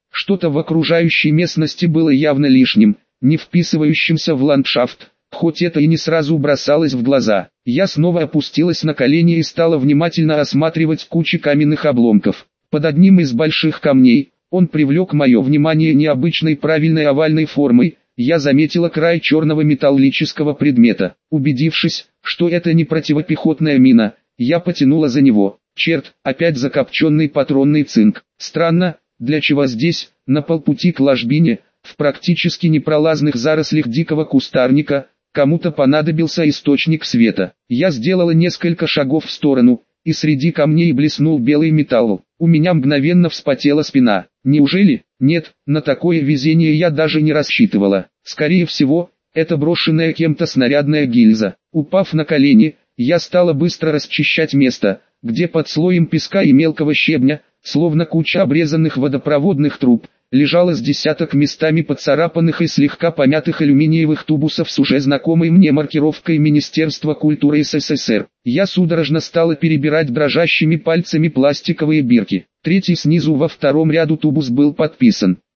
Что-то в окружающей местности было явно лишним, не вписывающимся в ландшафт, хоть это и не сразу бросалось в глаза. Я снова опустилась на колени и стала внимательно осматривать кучи каменных обломков. Под одним из больших камней, он привлек мое внимание необычной правильной овальной формой. Я заметила край черного металлического предмета. Убедившись, что это не противопехотная мина, я потянула за него. Черт, опять закопченный патронный цинк. Странно, для чего здесь, на полпути к ложбине, в практически непролазных зарослях дикого кустарника, кому-то понадобился источник света. Я сделала несколько шагов в сторону, и среди камней блеснул белый металл. У меня мгновенно вспотела спина. Неужели? Нет, на такое везение я даже не рассчитывала. Скорее всего, это брошенная кем-то снарядная гильза. Упав на колени, я стала быстро расчищать место, где под слоем песка и мелкого щебня, словно куча обрезанных водопроводных труб, лежало с десяток местами поцарапанных и слегка помятых алюминиевых тубусов с уже знакомой мне маркировкой Министерства культуры СССР. Я судорожно стала перебирать дрожащими пальцами пластиковые бирки. Третий снизу во втором ряду тубус был подписан